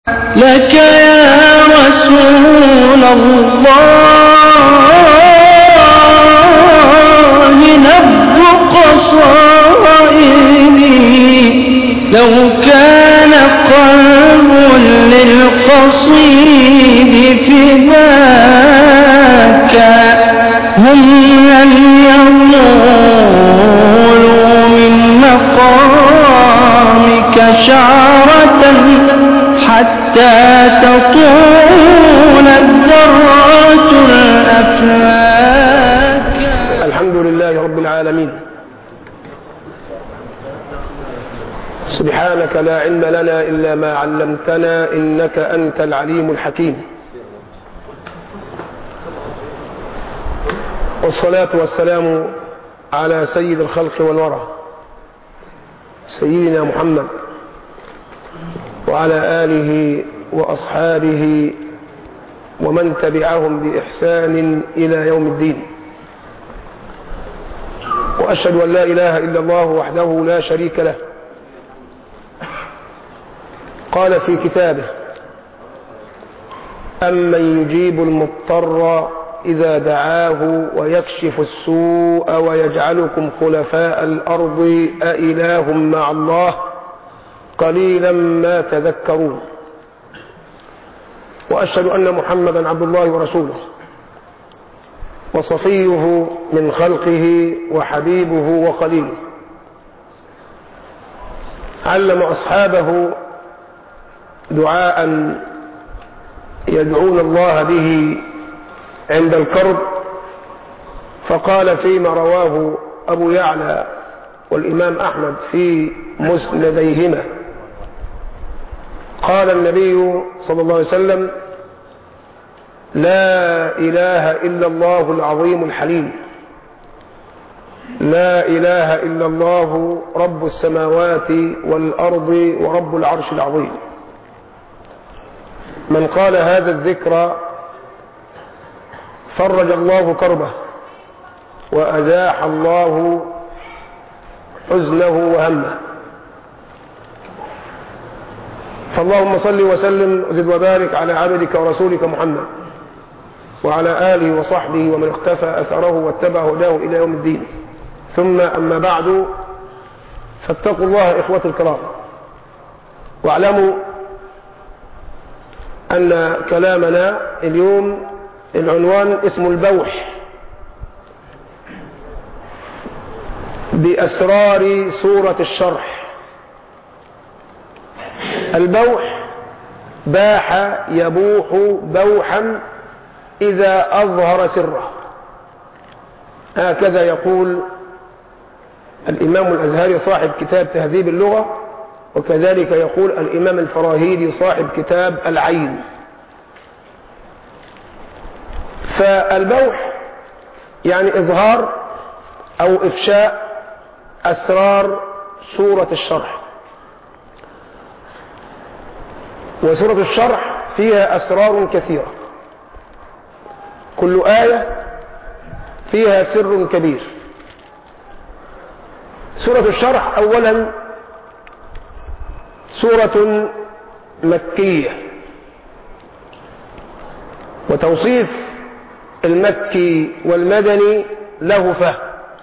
لك يا رسول الله نبض قصائدي، لو كان قلب للقصيد فداك هم لن يطولوا من مقامك شعرة حتى تطول الذرات الأفلاك. الحمد لله رب العالمين، سبحانك لا علم لنا إلا ما علمتنا إنك أنت العليم الحكيم. والصلاة والسلام على سيد الخلق والورى سيدنا محمد وعلى آله وأصحابه ومن تبعهم بإحسان إلى يوم الدين. وأشهد أن لا إله إلا الله وحده لا شريك له، قال في كتابه: أمن يجيب المضطر إذا دعاه ويكشف السوء ويجعلكم خلفاء الأرض أإله مع الله قليلا ما تذكرون. وأشهد أن محمدا عبد الله ورسوله وصفيه من خلقه وحبيبه وخليله، علم أصحابه دعاء يدعون الله به عند الكرب، فقال فيما رواه أبو يعلى والإمام أحمد في مسنديهما، قال النبي صلى الله عليه وسلم: لا إله إلا الله العظيم الحليم، لا إله إلا الله رب السماوات والأرض ورب العرش العظيم. من قال هذا الذكر فرج الله كربه وأزاح الله حزنه وهمه. فاللهم صل وسلم وزد وبارك على عبدك ورسولك محمد وعلى آله وصحبه ومن اختفى أثره واتبع هداه إلى يوم الدين. ثم أما بعد، فاتقوا الله إخوة الكرام، واعلموا أن كلامنا اليوم العنوان اسمه البوح بأسرار سورة الشرح. البوح باح يبوح بوحا إذا أظهر سره، هكذا يقول الإمام الأزهري صاحب كتاب تهذيب اللغة، وكذلك يقول الإمام الفراهيدي صاحب كتاب العين. فالبوح يعني إظهار أو إفشاء أسرار سورة الشرح. وسورة الشرح فيها أسرار كثيرة، كل آية فيها سر كبير. سورة الشرح أولا سورة مكية، وتوصيف المكي والمدني له فهم.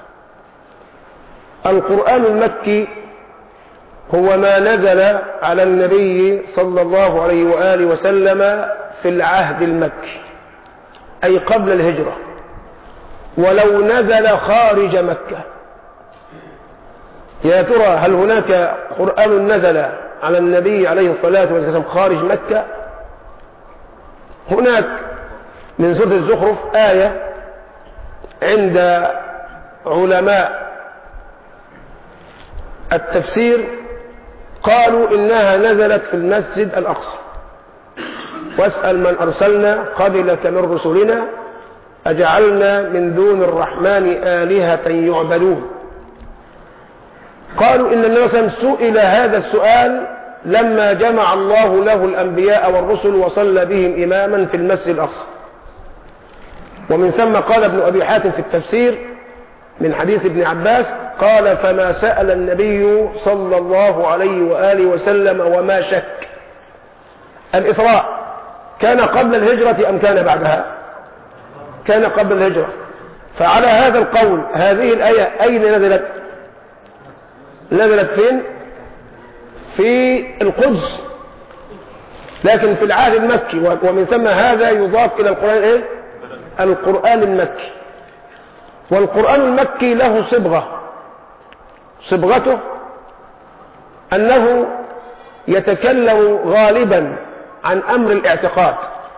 القرآن المكي هو ما نزل على النبي صلى الله عليه وآله وسلم في العهد المكي، أي قبل الهجرة، ولو نزل خارج مكة. يا ترى هل هناك قرآن نزل على النبي عليه الصلاة والسلام خارج مكة؟ هناك من سورة الزخرف آية عند علماء التفسير قالوا إنها نزلت في المسجد الأقصى: واسأل من أرسلنا قبلك من رسلنا أجعلنا من دون الرحمن آلهة يعبدون. قالوا إن النبي صلى الله عليه وسلم سئل هذا السؤال لما جمع الله له الأنبياء والرسل وصلى بهم إماما في المسجد الأقصى. ومن ثم قال ابن أبي حاتم في التفسير من حديث ابن عباس قال: فما سأل النبي صلى الله عليه وآله وسلم وما شك الإسراء كان قبل الهجرة أم كان بعدها؟ كان قبل الهجرة. فعلى هذا القول هذه الآية أين نزلت؟ نزلت فين؟ في القدس، لكن في العهد المكي، ومن ثم هذا يضاف إلى القرآن إيه؟ القرآن المكي. والقرآن المكي له صبغته أنه يتكلم غالبا عن أمر الاعتقاد،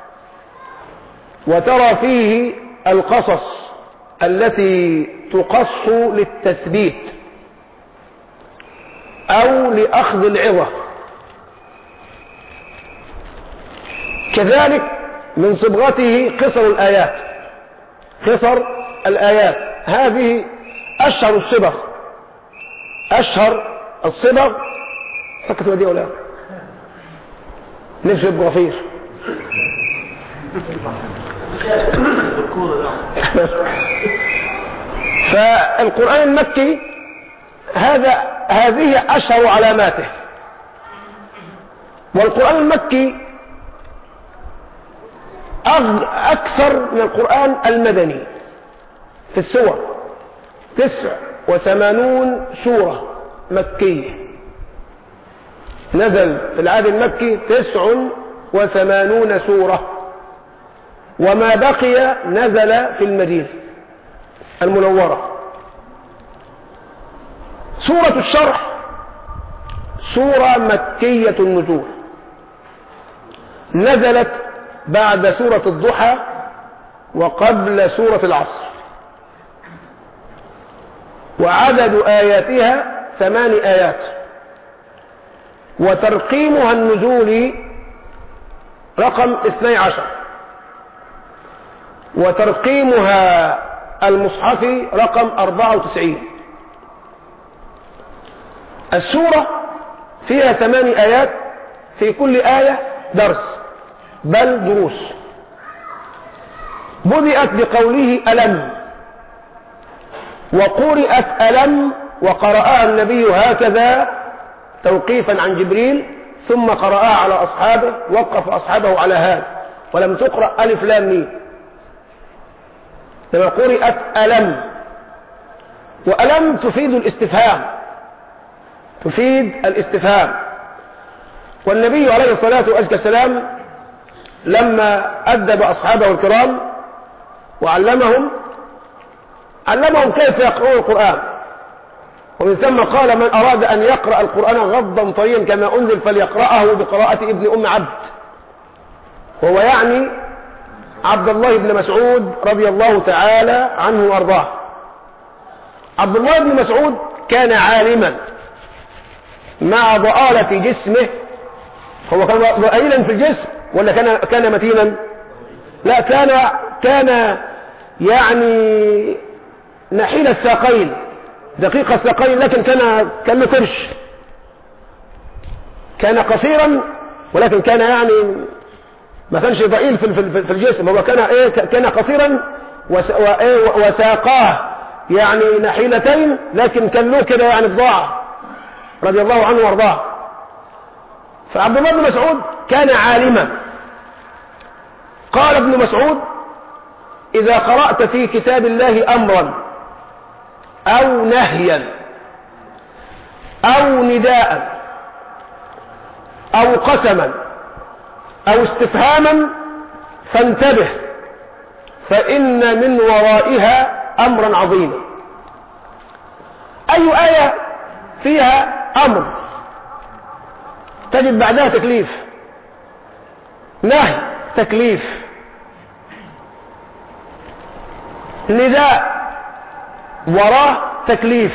وترى فيه القصص التي تقص للتثبيت أو لأخذ العظة. كذلك من صبغته قصر الآيات. هذه أشهر الصبغ. سكت ودي ولا نفسه يبقى غفير. فالقرآن المكي هذه أشهر علاماته. والقرآن المكي أكثر من القرآن المدني في السور، 89 سورة مكية نزل في العهد المكي، 89 سورة، وما بقي نزل في المدينة المنورة. سورة الشرح سورة مكية النزول، نزلت بعد سورة الضحى وقبل سورة العصر، وعدد آياتها 8 آيات، وترقيمها النزولي رقم 12، وترقيمها المصحفي رقم 94. السورة فيها 8 آيات، في كل آية درس بل دروس. بدأت بقوله ألم، وقرأت ألم، وقرأها النبي هكذا توقيفا عن جبريل، ثم قرأها على أصحابه، وقف أصحابه على هذا، ولم تقرأ ألف لام ميم، لما قرأت ألم. وألم تفيد الاستفهام. والنبي عليه الصلاة والسلام لما أدب أصحابه الكرام وعلمهم كيف يقرؤون القرآن، ومن ثم قال من أراد أن يقرأ القرآن غضا طريا كما أنزل فليقرأه بقراءة ابن أم عبد، وهو يعني عبد الله بن مسعود رضي الله تعالى عنه وارضاه. عبد الله بن مسعود كان عالما مع ضآلة جسمه. هو كان ضئيلا في الجسم ولا كان متينا؟ لا، كان يعني نحيل الساقين، دقيق الساقين، لكن كان له كرش. كان قصيرا ولكن كان يعني ما كانش ضئيل في الجسم. هو كان قصيرا وساقاه يعني نحيلتين، لكن كان له كده يعني بضاعة رضي الله عنه وارضاه. فعبد الله بن مسعود كان عالما. قال ابن مسعود إذا قرأت في كتاب الله أمرا أو نهيا أو نداء أو قسما أو استفهاما فانتبه، فإن من ورائها أمرا عظيما. أي آية فيها أمر تجد بعدها تكليف، نهي تكليف، نداء وراه تكليف،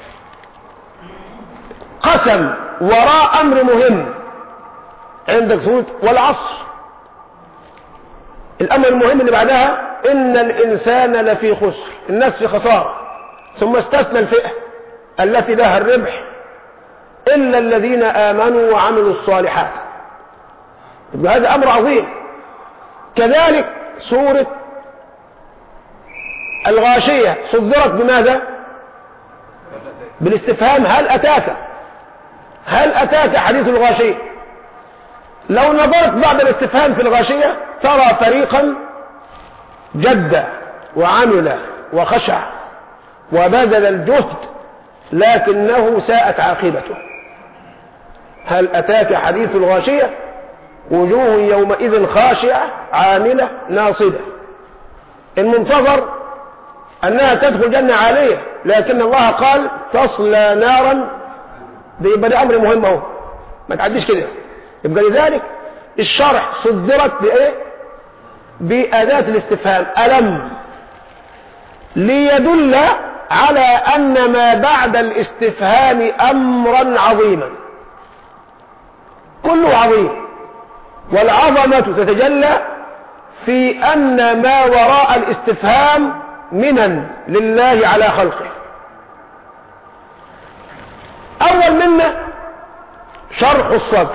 قسم وراه أمر مهم. عندك سورة والعصر، الأمر المهم اللي بعدها إن الإنسان لفي خسر، الناس في خسارة، ثم استثنى الفئة التي لها الربح إلا الذين آمنوا وعملوا الصالحات. هذا أمر عظيم. كذلك سورة الغاشية صدرت بماذا؟ بالاستفهام هل أتاك حديث الغاشية؟ لو نظرت بعد الاستفهام في الغاشية ترى فريقا جد وعمل وخشع وبذل الجهد لكنه ساءت عاقبته. هل أتاك حديث الغاشية؟ وجوه يومئذ خاشعة عاملة ناصبة. المنتظر أنها تدخل جنة عالية، لكن الله قال تصلى نارا. ده يبقى ده أمر مهم اهو، ما تعديش كده. يبقى لذلك الشرح صدرت بإيه؟ بأداة الاستفهام ألم، ليدل على أن ما بعد الاستفهام أمرا عظيما، كله عظيم. والعظمة تتجلى في أن ما وراء الاستفهام منن لله على خلقه. أول منا شرح الصدر.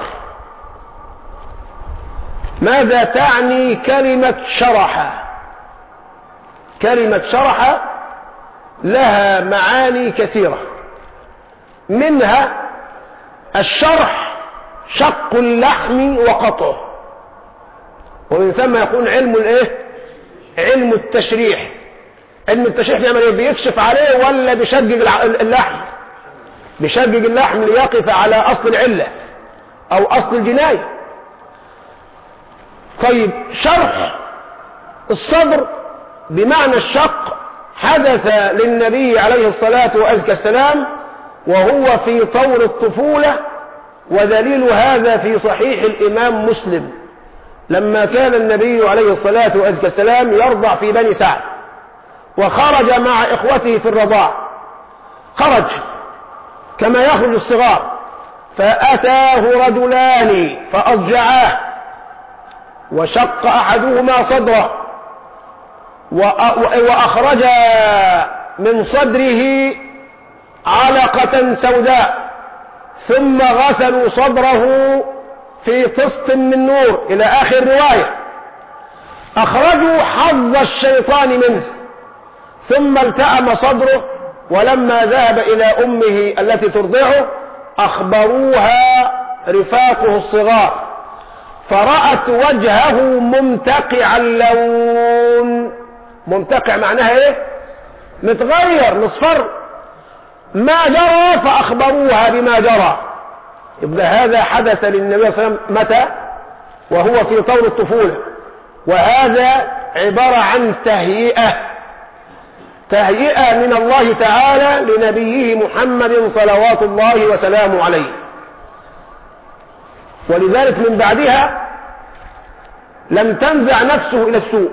ماذا تعني كلمة شرح؟ كلمة شرح لها معاني كثيرة، منها الشرح شق اللحم وقطعه، ومن ثم يكون علم الايه؟ علم التشريح. علم التشريح نعمل ايه؟ بيكشف عليه ولا بيشجج اللحم؟ بيشجج اللحم ليقف على اصل العلة او اصل الجناية. طيب شرح الصدر بمعنى الشق حدث للنبي عليه الصلاة والسلام وهو في طور الطفولة، ودليل هذا في صحيح الإمام مسلم لما كان النبي عليه الصلاة والسلام يرضع في بني سعد، وخرج مع إخوته في الرضاع، خرج كما يخرج الصغار، فأتاه رجلان فأضجعاه، وشق أحدهما صدره وأخرج من صدره علقة سوداء، ثم غسلوا صدره في طست من نور إلى آخر رواية. أخرجوا حظ الشيطان منه، ثم التأم صدره، ولما ذهب إلى أمه التي ترضعه أخبروها رفاقه الصغار، فرأت وجهه ممتقع اللون. ممتقع معناها ايه؟ متغير، مصفر. ما جرى فأخبروها بما جرى. يبقى هذا حدث للنبي صلى الله عليه وسلم متى؟ وهو في طور الطفولة، وهذا عبارة عن تهيئة من الله تعالى لنبيه محمد صلوات الله وسلامه عليه. ولذلك من بعدها لم تنزع نفسه إلى السوء.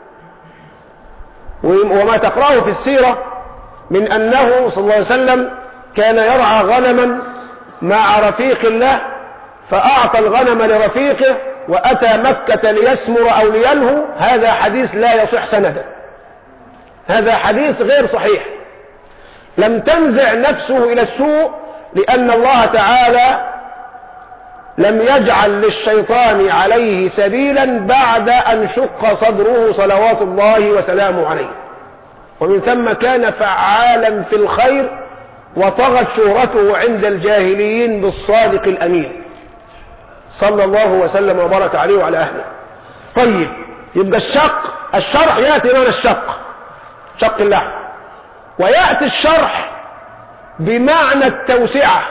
وما تقرأه في السيرة من أنه صلى الله عليه وسلم كان يرعى غنما مع رفيق له، فأعطى الغنم لرفيقه وأتى مكة ليسمر أو ليلهو. هذا حديث لا يصح سندا، هذا حديث غير صحيح. لم تنزع نفسه إلى السوء لأن الله تعالى لم يجعل للشيطان عليه سبيلا بعد أن شق صدره صلوات الله وسلامه عليه. ومن ثم كان فعالا في الخير، وطغت شهرته عند الجاهليين بالصادق الأمين صلى الله وسلم وبارك عليه وعلى أهله. طيب يبقى الشرح يأتي من الشق، شق اللحم، ويأتي الشرح بمعنى التوسعة،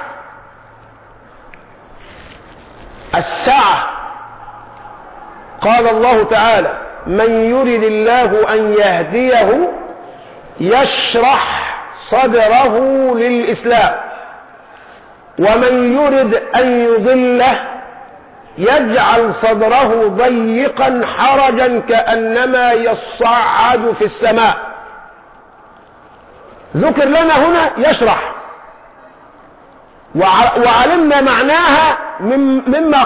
السعة. قال الله تعالى: من يرد الله أن يهديه يشرح صدره للإسلام، ومن يرد أن يضله يجعل صدره ضيقا حرجا كأنما يصعد في السماء. ذكر لنا هنا يشرح، وعلمنا معناها مما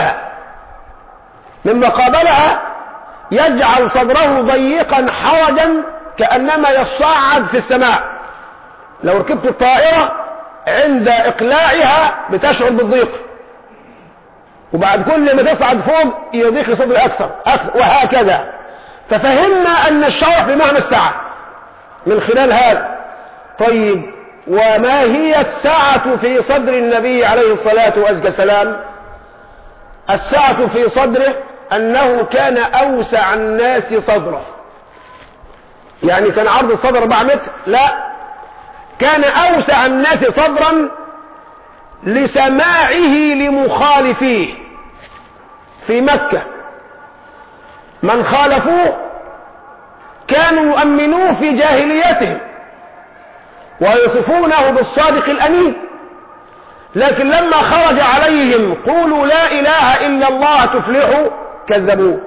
قابلها يجعل صدره ضيقا حرجا كأنما يصعد في السماء. لو ركبت الطائرة عند إقلاعها بتشعر بالضيق، وبعد كل ما تصعد فوق يضيق صدر أكثر وهكذا. ففهمنا أن الشرح بمعنى السعة من خلال هذا. طيب وما هي السعة في صدر النبي عليه الصلاة والسلام؟ السعة في صدره أنه كان أوسع الناس صدرا. يعني كان عرض الصدر 4 متر؟ لا، كان أوسع الناس صدرا لسماعه لمخالفيه في مكة. من خالفوه كانوا يؤمنوه في جاهليتهم ويصفونه بالصادق الأمين، لكن لما خرج عليهم قولوا لا إله إلا الله تفلحوا كذبوه،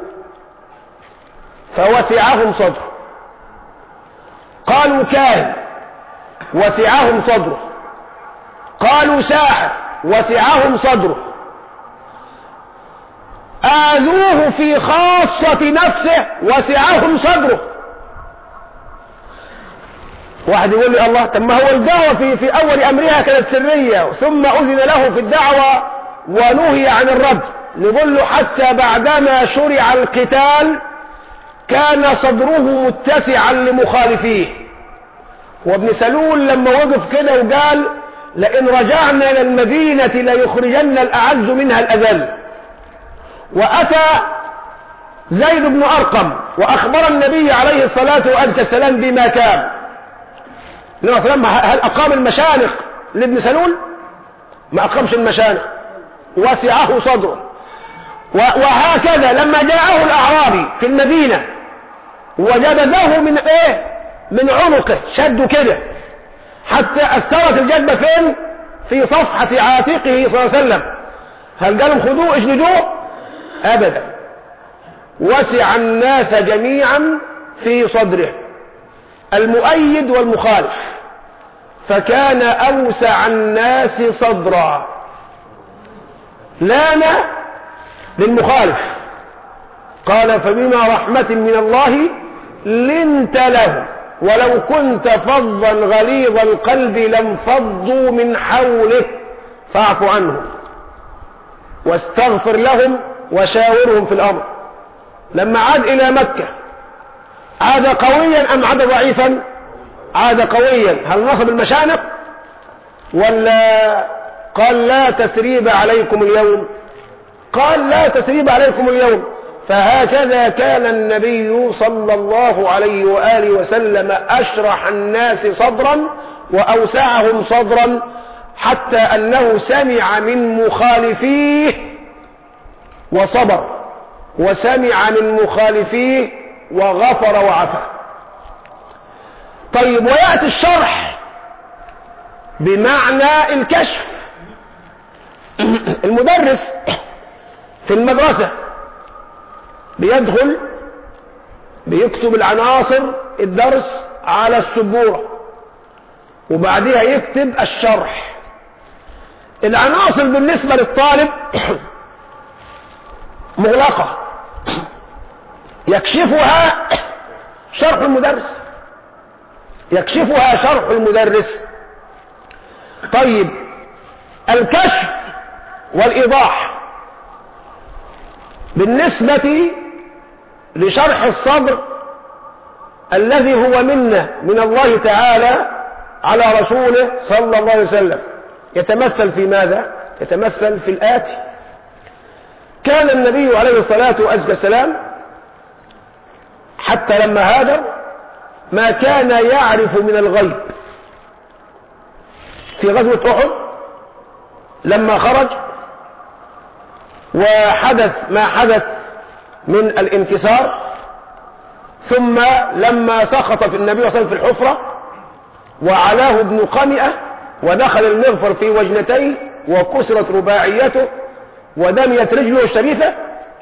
فوسعهم صدره. قالوا كاهن، وسعهم صدره. قالوا ساحر، وسعهم صدره. آذوه في خاصة نفسه، وسعهم صدره. واحد يقول لي الله، طب ما هو الدعوة في أول أمرها كانت سرية، ثم أذن له في الدعوة ونهي عن الرد. نقول له حتى بعدما شرع القتال كان صدره متسعا لمخالفيه. وابن سلول لما وقف كده وقال لئن رجعنا إلى المدينة ليخرجن الأعز منها الأذل، وأتى زيد بن أرقم وأخبر النبي عليه الصلاة والسلام بما كان. هل أقام المشانق لابن سلول؟ ما أقامش المشانق، وسعه صدره. وهكذا لما جاءه الأعرابي في المدينة وجبذه من من عنقه، شده كده حتى أثرت الجذبة فين؟ في صفحة عاتقه صلى الله عليه وسلم. هل قالوا خذوه اجلدوه؟ أبدا، وسع الناس جميعا في صدره، المؤيد والمخالف، فكان أوسع الناس صدرا. لان للمخالف، قال فبما رحمة من الله لنت له ولو كنت فظا غليظ القلب لانفضوا من حولك فاعف عنهم واستغفر لهم وشاورهم في الأمر. لما عاد إلى مكة عاد قويا أم عاد ضعيفا؟ عاد قويا. هل نصب المشانق ولا قال لا تسريب عليكم اليوم؟ قال لا تسريب عليكم اليوم. فهكذا كان النبي صلى الله عليه وآله وسلم أشرح الناس صدرا وأوسعهم صدرا، حتى أنه سمع من مخالفيه وصبر، وسمع من مخالفيه وغفر وعفى. طيب، ويأتي الشرح بمعنى الكشف. المدرس في المدرسة بيدخل بيكتب العناصر الدرس على السبورة، وبعدها يكتب الشرح. العناصر بالنسبة للطالب مغلقة، يكشفها شرح المدرس، يكشفها شرح المدرس. طيب، الكشف والإيضاح بالنسبة لشرح الصدر الذي هو منة من الله تعالى على رسوله صلى الله عليه وسلم، يتمثل في ماذا؟ يتمثل في الآتي: كان النبي عليه الصلاة والسلام حتى لما هاجر ما كان يعرف من الغيب. في غزوة أحد لما خرج وحدث ما حدث من الانكسار، ثم لما سقط في النبي صلى الله عليه وسلم في الحفرة وعلاه ابن قمئة ودخل المغفر في وجنتيه وكسرت رباعيته ودميت رجله الشريفة،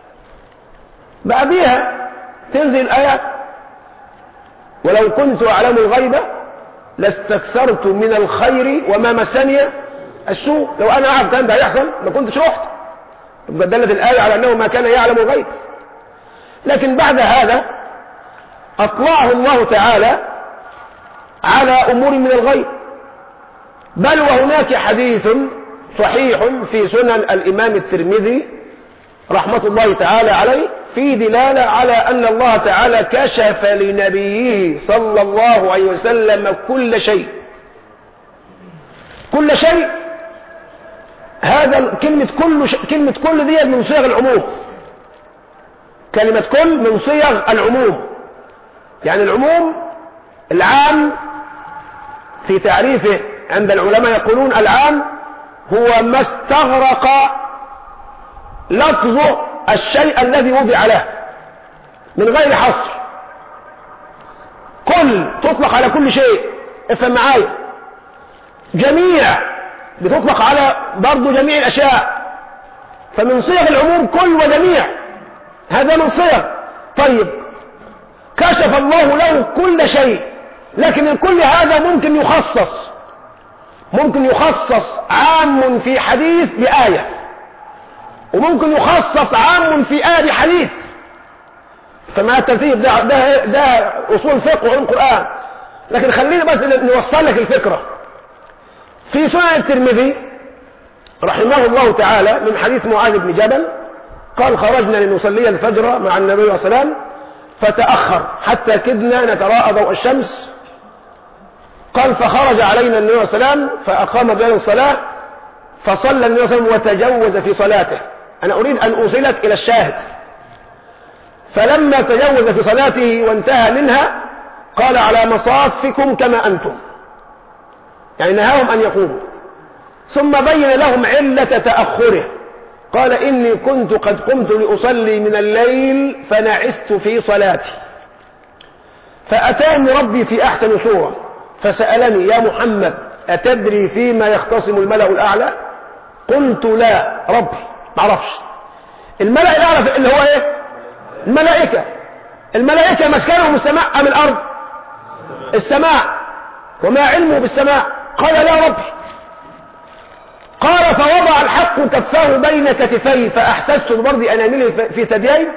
بعدها تنزل الآيات: ولو كنت أعلم الغيب لاستكثرت من الخير وما مسني السوء. لو أنا أعرف كان ده هيحصل ما كنتش رحت. يبقى دلت الآية على أنه ما كان يعلم الغيب. لكن بعد هذا أطلعه الله تعالى على أمور من الغيب. بل وهناك حديث صحيح في سنن الإمام الترمذي رحمة الله تعالى عليه في دلالة على أن الله تعالى كشف لنبيه صلى الله عليه وسلم كل شيء، كل شيء هذا كلمة كل دي من صيغ العموم. كلمة كل من صيغ العموم، يعني العموم العام في تعريفه عند العلماء يقولون العام هو ما استغرق لفظه الشيء الذي وضع له من غير حصر. كل تطلق على كل شيء، افهم معايا. جميع بتطلق على برضو جميع الاشياء، فمن صيغ العموم كل وجميع، هذا من صيغ. طيب كشف الله له كل شيء، لكن الكل هذا ممكن يخصص عام في حديث بآية، وممكن يخصص عام في آية حديث. فما الترتيب ده أصول فقه وعلم قرآن. لكن خلينا بس نوصل لك الفكرة. في سنن الترمذي رحمه الله تعالى من حديث معاذ بن جبل قال خرجنا لنصلي الفجر مع النبي صلى الله عليه وسلم فتأخر حتى كدنا نتراءى ضوء الشمس. قال فخرج علينا النبي صلى الله عليه وسلم فأقام بين الصلاة فصلى النبي صلى الله عليه وسلم وتجوز في صلاته. أنا أريد أن أوصلك إلى الشاهد. فلما تجوز في صلاته وانتهى منها قال على مصافكم كما أنتم، يعني نهاهم أن يقوموا. ثم بين لهم علة تأخره، قال إني كنت قد قمت لأصلي من الليل فنعست في صلاتي، فأتاني ربي في أحسن صورة فسألني يا محمد أتدري فيما يختصم الملأ الأعلى؟ قلت لا ربي معرفش. الملأ الأعلى اللي هو إيه؟ الملائكة مسكنهم السماء أم الأرض؟ السماء. وما علمه بالسماء؟ قال لا ربي. قال فوضع الحق كفاه بين كتفي فأحسست ببرد أنامله في ثديي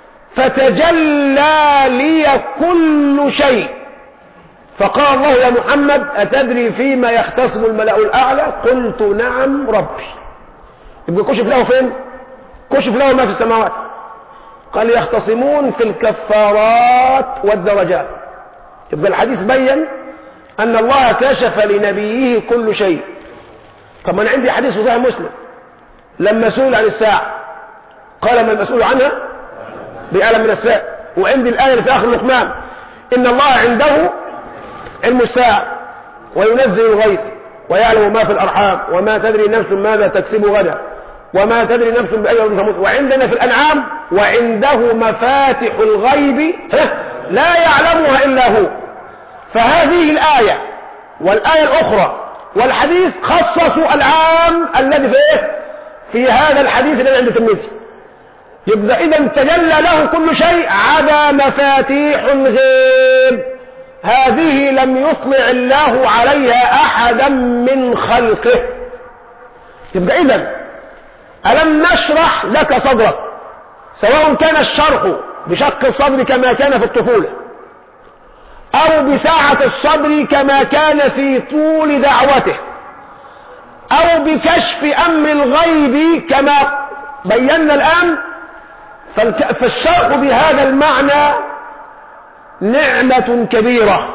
فتجلى لي كل شيء، فقال الله يا محمد أتدري فيما يختصم الملأ الأعلى؟ قلت نعم ربي. يبقى كشف له فين؟ كشف له ما في السماوات. قال يختصمون في الكفارات والدرجات. يبقى الحديث بين أن الله كشف لنبيه كل شيء. طب أنا عندي حديث في صحيح مسلم لما سئل عن الساعة قال ما المسؤول عنها بأعلم من السائل. وعندي الآية في آخر لقمان إن الله عنده علم الساعة وينزل الغيث ويعلم ما في الأرحام وما تدري نفس ماذا تكسب غدا وما تدري نفس بأي أرض تموت. وعندنا في الأنعام وعنده مفاتح الغيب لا يعلمها إلا هو. فهذه الآية والآية الأخرى والحديث خصصوا العام الذي في هذا الحديث الذي عند الترمذي. يبقى إذا تجلى له كل شيء عدا مفاتيح الغيب، هذه لم يطلع الله عليها أحدا من خلقه. يبقى إذا ألم نشرح لك صدرك، سواء كان الشرح بشق الصدر كما كان في الطفولة أو بساعة الصدر كما كان في طول دعوته أو بكشف أمر الغيب كما بينا الآن، فالشرح بهذا المعنى نعمة كبيرة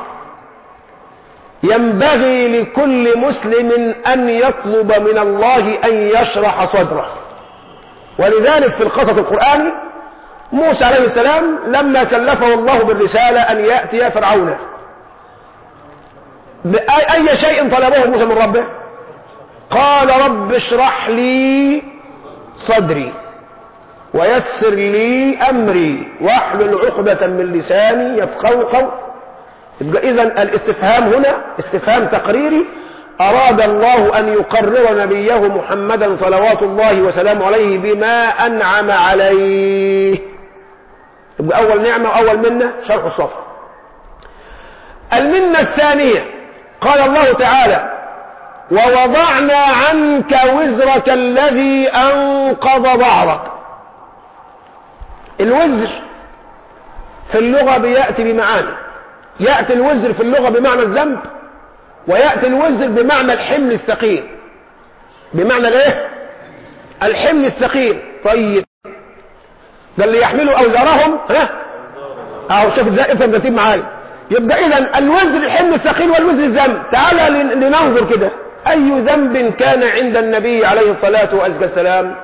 ينبغي لكل مسلم أن يطلب من الله أن يشرح صدره. ولذلك في القصص القرآني موسى عليه السلام لما كلفه الله بالرسالة أن يأتي فرعون بأي شيء طلبه موسى من ربه؟ قال رب اشرح لي صدري ويسر لي أمري واحلل عقدة من لساني يفقهوا قولي. إذا الاستفهام هنا استفهام تقريري، أراد الله أن يقرر نبيه محمدا صلوات الله وسلامه عليه بما أنعم عليه. يبقى أول نعمة وأول منة شرح الصدر. المنة الثانية قال الله تعالى ووضعنا عنك وزرك الذي أنقض ظهرك. الوزر في اللغة بيأتي بمعاني. يأتي الوزر في اللغة بمعنى الذنب، ويأتي الوزر بمعنى الحمل الثقيل. بمعنى الايه؟ الحمل الثقيل. طيب ده اللي يحملوا أوزارهم اهو شوف ازاي افهم ترتيب معايا. يبقى اذا الوزر الحمل الثقيل والوزر الذنب. تعالى لننظر كده أي ذنب كان عند النبي عليه الصلاة والسلام؟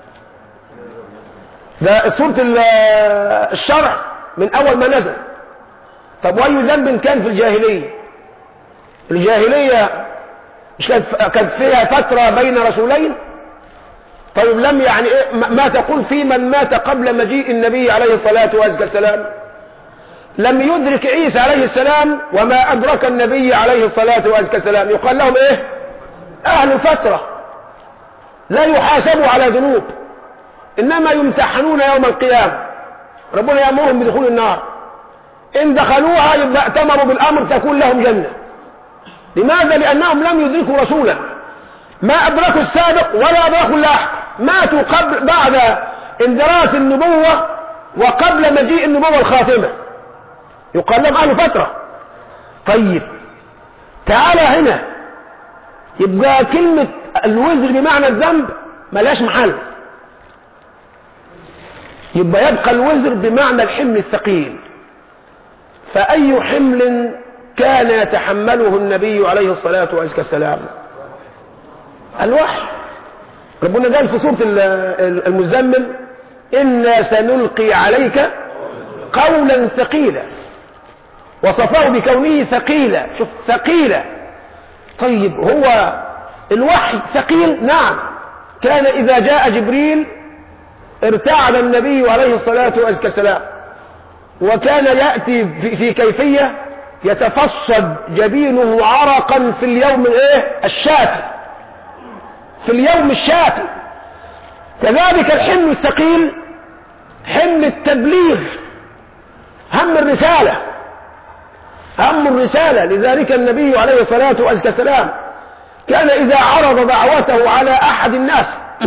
ده سورة الشرع من أول ما نزل. طب وأي ذنب كان في الجاهلية؟ الجاهلية مش كانت فيها فترة بين رسولين؟ طيب لم يعني إيه ما تقول في من مات قبل مجيء النبي عليه الصلاة والسلام؟ لم يدرك عيسى عليه السلام وما أدرك النبي عليه الصلاة والسلام، يقال لهم إيه؟ أهل فترة، لا يحاسبوا على ذنوب، إنما يمتحنون يوم القيامة، ربنا يأمرهم بدخول النار، إن دخلوها يبقى ائتمروا بالأمر تكون لهم جنة. لماذا؟ لأنهم لم يدركوا رسولا، ما أدركوا السابق ولا أدركوا اللاحق، ماتوا قبل بعد اندراس النبوة وقبل مجيء النبوة الخاتمة، يقال لهم أهل فترة. طيب تعالى هنا، يبقى كلمة الوزر بمعنى الذنب ملاش محل، يبقى يبقى الوزر بمعنى الحمل الثقيل. فأي حمل كان يتحمله النبي عليه الصلاة والسلام؟ الوحي. ربنا قال في سورة المزمل إنا سنلقي عليك قولا ثقيلا، وصفه بكونه ثقيلا. شوف ثقيلا. طيب هو الوحي ثقيل؟ نعم، كان إذا جاء جبريل ارتعد النبي عليه الصلاة والسلام، وكان يأتي في كيفية يتفصد جبينه عرقا في اليوم الشاتي، في اليوم الشاتي. كذلك الحمل الثقيل حمل التبليغ، هم الرسالة، هم الرسالة. لذلك النبي عليه الصلاة والسلام كان إذا عرض دعوته على أحد الناس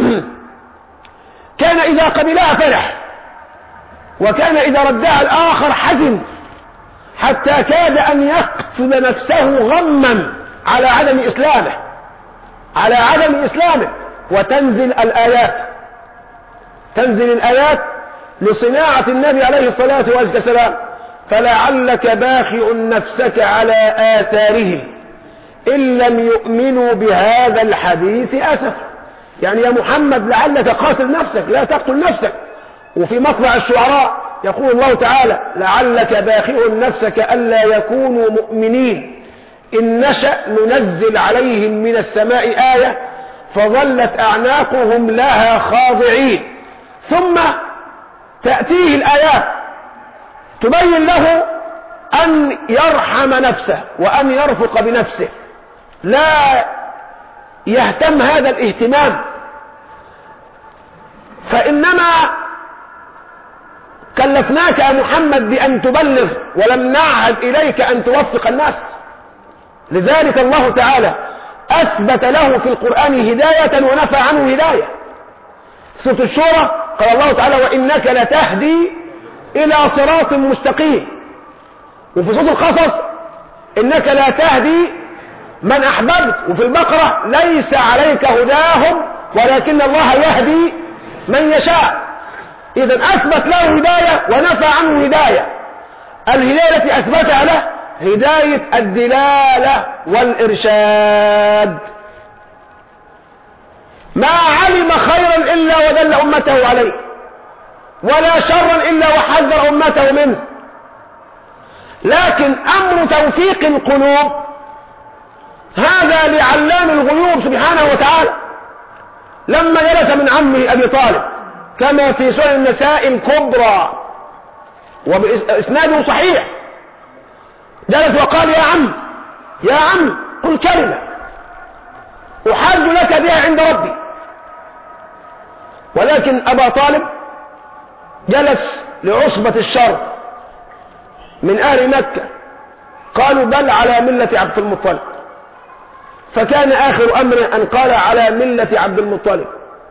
كان إذا قبلها فرح، وكان إذا ردها الآخر حزن، حتى كاد أن يقتل نفسه غما على عدم إسلامه، على عدم إسلامه. وتنزل الآيات، تنزل الآيات لصناعة النبي عليه الصلاة والسلام. فلعلك باخع نفسك على آثارهم إن لم يؤمنوا بهذا الحديث أسف. يعني يا محمد لعلك قاتل نفسك، لا تقتل نفسك. وفي مطلع الشعراء يقول الله تعالى لعلك باخع نفسك ألا يكونوا مؤمنين إن نشأ ننزل عليهم من السماء آية فظلت أعناقهم لها خاضعين. ثم تأتيه الآيات تبين له أن يرحم نفسه وأن يرفق بنفسه، لا يهتم هذا الاهتمام. فإنما كلفناك يا محمد بأن تبلغ ولم نعهد إليك أن توفق الناس. لذلك الله تعالى أثبت له في القرآن هداية ونفى عنه هداية. سورة الشورى قال الله تعالى وإنك لتهدي إلى صراط مستقيم. وفي سورة القصص إنك لا تهدي من أحببت. وفي البقرة ليس عليك هداهم ولكن الله يهدي من يشاء. إذن أثبت له هداية ونفى عنه هداية. الهداية التي أثبتها له هداية الدلالة والإرشاد. ما علم خيرا إلا ودل أمته عليه، ولا شرا إلا وحذر أمته منه. لكن أمر توفيق القلوب هذا لعلام الغيوب سبحانه وتعالى. لما جلس من عمه أبي طالب كما في سنن النساء الكبرى وبإسناده صحيح، جلس وقال يا عم قل كلمة أحاج لك بها عند ربي. ولكن أبا طالب جلس لعصبة الشر من أهل مكة، قالوا بل على ملة عبد المطلب. فكان آخر أمره أن قال على ملة عبد المطلب.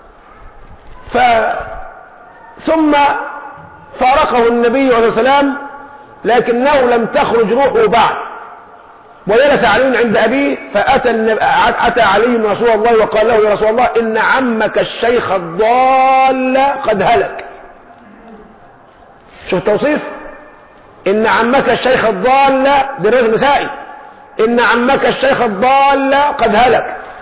ثم فارقه النبي عليه السلام، لكنه لم تخرج روحه بعد، وجلس علي عند أبيه. فأتى علي رسول الله وقال له يا رسول الله إن عمك الشيخ الضال قد هلك. شوف التوصيف، إن عمك الشيخ الضال، ده رجل نسائي، إن عمك الشيخ الضال قد هلك.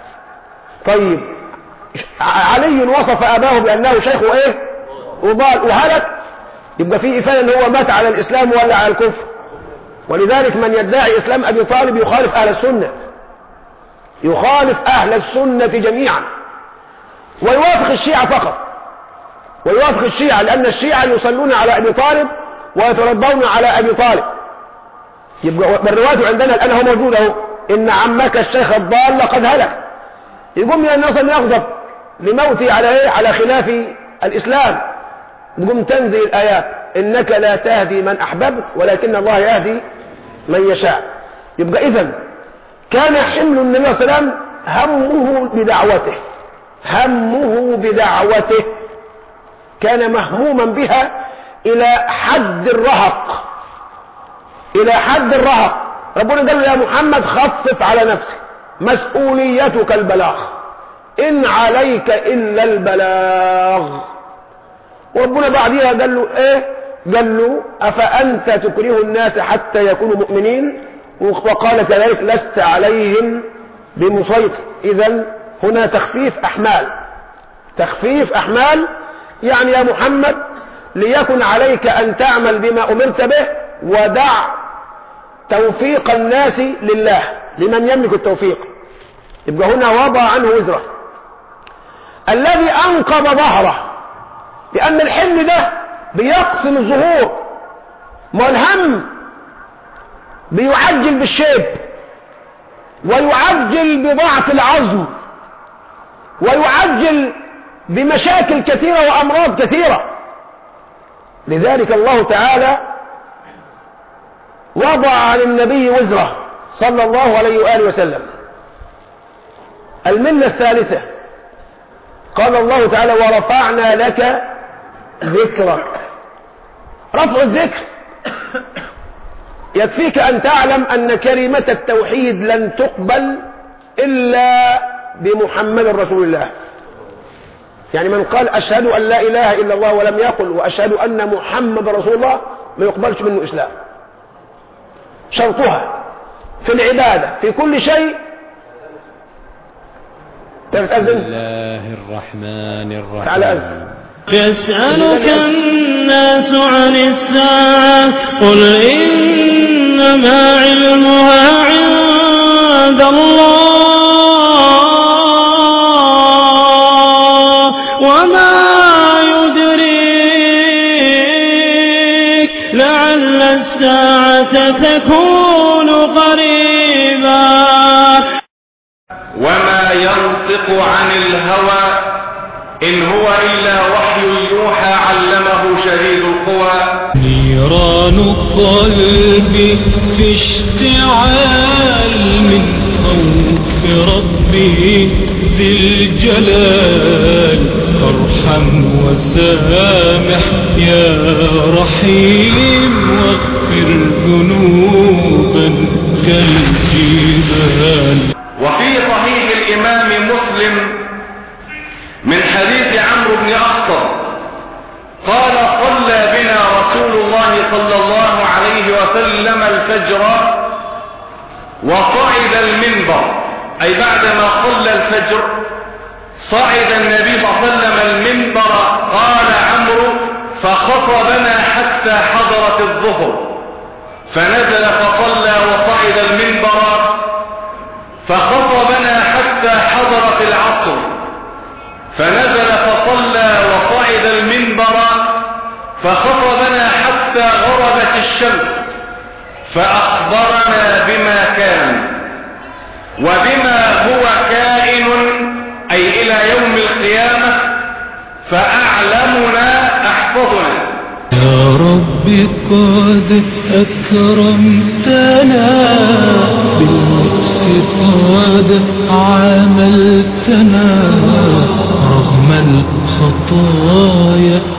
طيب علي وصف اباه بانه شيخ وايه وضال وهلك، يبقى في افاده ان هو مات على الاسلام ولا على الكفر. ولذلك من يدعي اسلام ابي طالب يخالف اهل السنه، يخالف اهل السنه جميعا، ويوافق الشيعه فقط، ويوافق الشيعه لان الشيعه يصلون على ابي طالب ويتربون على ابي طالب. يبقى الروايه عندنا الان هو موجود اهو، ان عمك الشيخ الضال قد هلك. يقوم من الناس ان يغضب لموتي على ايه؟ على خلاف الاسلام. تقوم تنزل الايات انك لا تهدي من احببت ولكن الله يهدي من يشاء. يبقى اذا كان حمل النبي صلى الله عليه وسلم همه بدعوته، همه بدعوته كان مهموما بها الى حد الرهق، الى حد الرهق. ربنا قال له يا محمد خفف على نفسك، مسؤوليتك البلاغ، ان عليك الا البلاغ. وربنا بعدها قال له ايه؟ قال له افانت تكره الناس حتى يكونوا مؤمنين، وقال كذلك لست عليهم بمسيطر. اذا هنا تخفيف احمال، تخفيف احمال. يعني يا محمد ليكن عليك ان تعمل بما امرت به، ودع توفيق الناس لله، لمن يملك التوفيق. يبقى هنا وضع عنه وزره الذي انقض ظهره، لان الحمل ده بيقسم الظهور، ما الهم بيعجل بالشيب، ويعجل بضعف العظم، ويعجل بمشاكل كثيرة وأمراض كثيرة. لذلك الله تعالى وضع عن النبي وزره صلى الله عليه وآله وسلم. المنة الثالثة قال الله تعالى ورفعنا لك ذكرك. رفع الذكر يكفيك أن تعلم أن كلمة التوحيد لن تقبل إلا بمحمد رسول الله. يعني من قال أشهد أن لا إله إلا الله ولم يقل وأشهد أن محمد رسول الله ما يقبلش منه إسلام. شرطها في العبادة في كل شيء. بسم الله الرحمن الرحيم. تعالى أنزل. يسألك الناس عن الساعة قل إنما علمها عند الله وما يدريك لعل الساعة تكون قريبا. وما ينطق عن الهوى إن هو إلا وحي يوحى علمه شديد القوى. نيران قلبي في اشتعال من خوف ربي ذي الجلال فارحم وسامح يا رحيم واغفر ذنوبا كالجبال. وفي صحيح الإمام مسلم من حديث عمرو بن أخطب قال صلى بنا رسول الله صلى الله عليه وسلم الفجر وصعد المنبر، أي بعدما صلى الفجر صعد النبي صلى الله عليه وسلم المنبر. قال عمرو فخطبنا حتى حضرت الظهر فنزل فصلى وصعد المنبر فخطبنا حتى حضرت العصر فنزل فصلى وصعد المنبر فخطبنا حتى غربت الشمس فأخبرنا بما كان وبما هو كائن أي إلى يوم القيامة فأعلمنا أحفظنا. يا رب قد أكرمتنا باللطف قد عاملتنا رغم الخطايا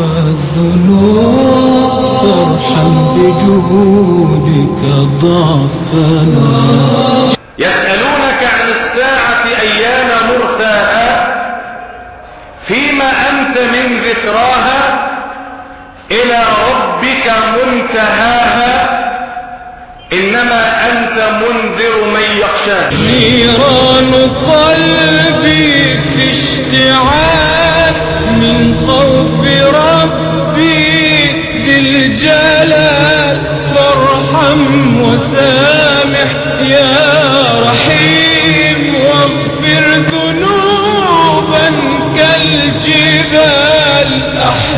والذنوب فارحم بجهودك ضعفنا. يسألونك عن الساعة أيان مرساها فيما أنت من ذكراها إلى ربك منتهاها إنما أنت منذر من يخشاها. نيران قلبي اشتعال من خوف ربي ذي الجلال فارحم وسامح يا رحيم واغفر ذنوبا كالجبال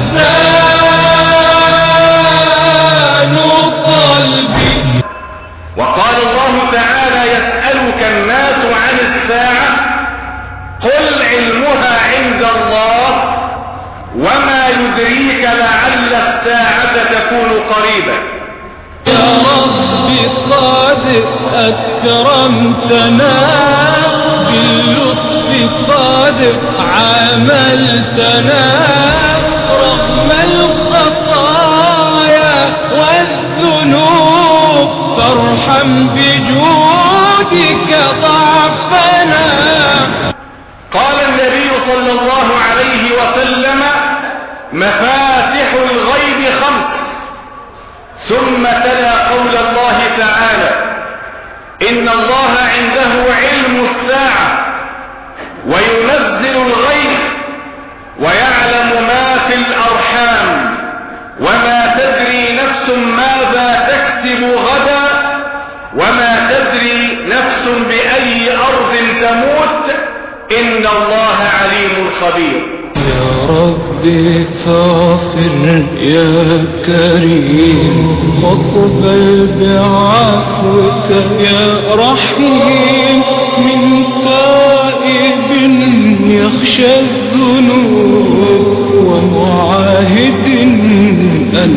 أحزان قلبي. وقال الله تعالى يسألك الناس عن الساعة قل علمها عند الله وما يدريك لعل الساعة تكون قريبا. يا رب قد أكرمتنا باللطف قد عاملتنا رغم الخطايا والذنوب فارحم بجودك ضعفنا. قال النبي صلى الله عليه وسلم مفاتح الغيب 5 ثم تلا قول الله تعالى إن الله عنده علم الساعة وينزل الغيب ويعلم ما في الأرحام وما تدري نفس ماذا تكسب غدا وما تدري نفس بأي أرض تموت إن الله عليم خبير. يا ربي فاغفر يا كريم واقبل بعفوك يا رحيم من تائب يخشى الذنوب ومعاهد أن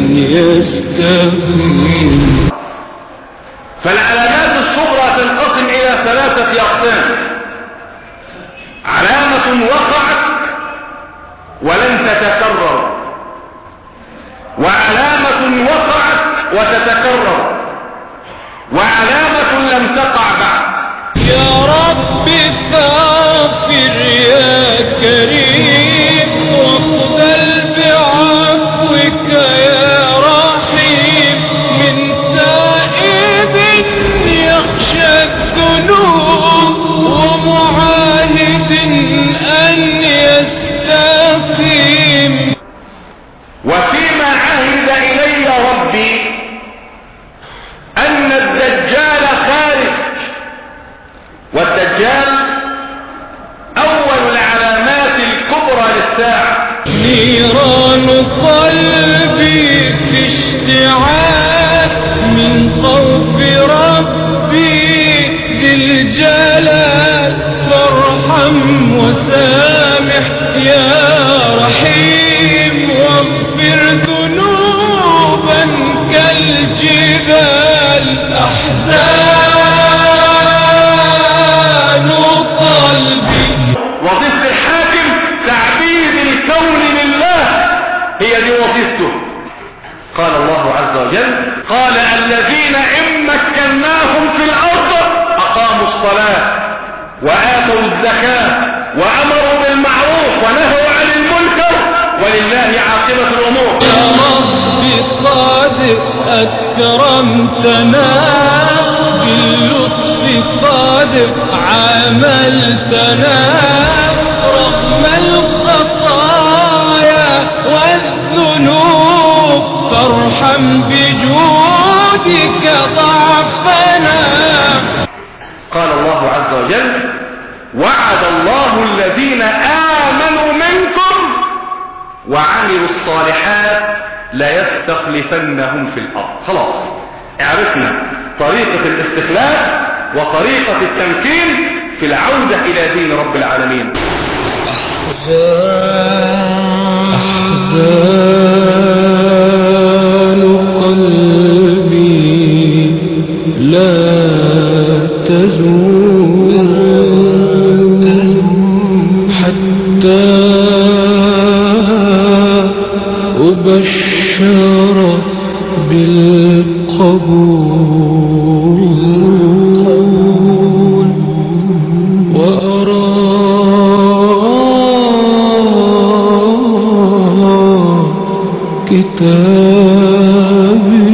يستقيم. فالعلامات الصغرى تنقسم إلى 3 أقسام: علامة وقعت ولن تتكرر، وعلامة وقعت وتتكرر، وعلامة لم تقع بعد. يا رب فاغفر يا كريم واقبل بعفوك يا رحيم من تائب يخشى الذنوب ومعاهد أن يستقيم. وفيما عهد إلي ربي أن الدجال خارج، والدجال أول العلامات الكبرى للساعة. نيران قلبي في اشتعال من خوف ربي ذي الجلال فارحم وسامح يا رحيم واغفر ذنوبا كالجبال أحزان قلبي. وظيفة الحاكم تعبيد الكون لله، هي دي وظيفته. قال الله عز وجل قال الذين إن مكناهم في الأرض أقاموا الصلاة وآتوا الزكاة وأمروا بالمعروف ونهوا عن المنكر ولله عاقبة الأمور. يا رب قد أكرمتنا باللطف قد عاملتنا رغم الخطايا والذنوب فارحم بجودك ضعفنا. قال الله عز وجل وعد الله الذين آمنوا منكم وعملوا الصالحات ليستخلفنهم في الأرض. خلاص عرفنا طريقة الاستخلاف وطريقة التمكين في العودة إلى دين رب العالمين. أحزان قلبي لا تزول حتى أبشر بالقبول وأرى كتابي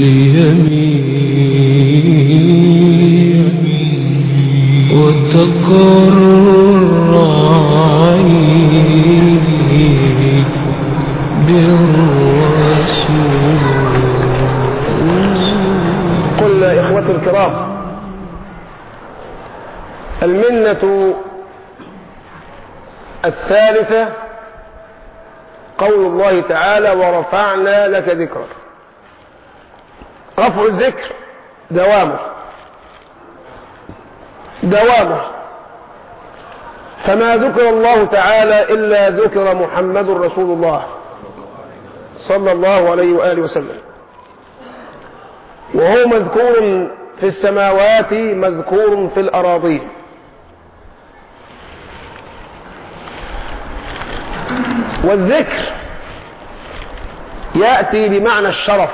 باليمين وتقرأ قل يا إخوة الكرام، المنة الثالثة قول الله تعالى: ورفعنا لك ذكرك. رفع الذكر دوامه، فما ذكر الله تعالى إلا ذكر محمد رسول الله صلى الله عليه وآله وسلم، وهو مذكور في السماوات مذكور في الأراضين. والذكر يأتي بمعنى الشرف،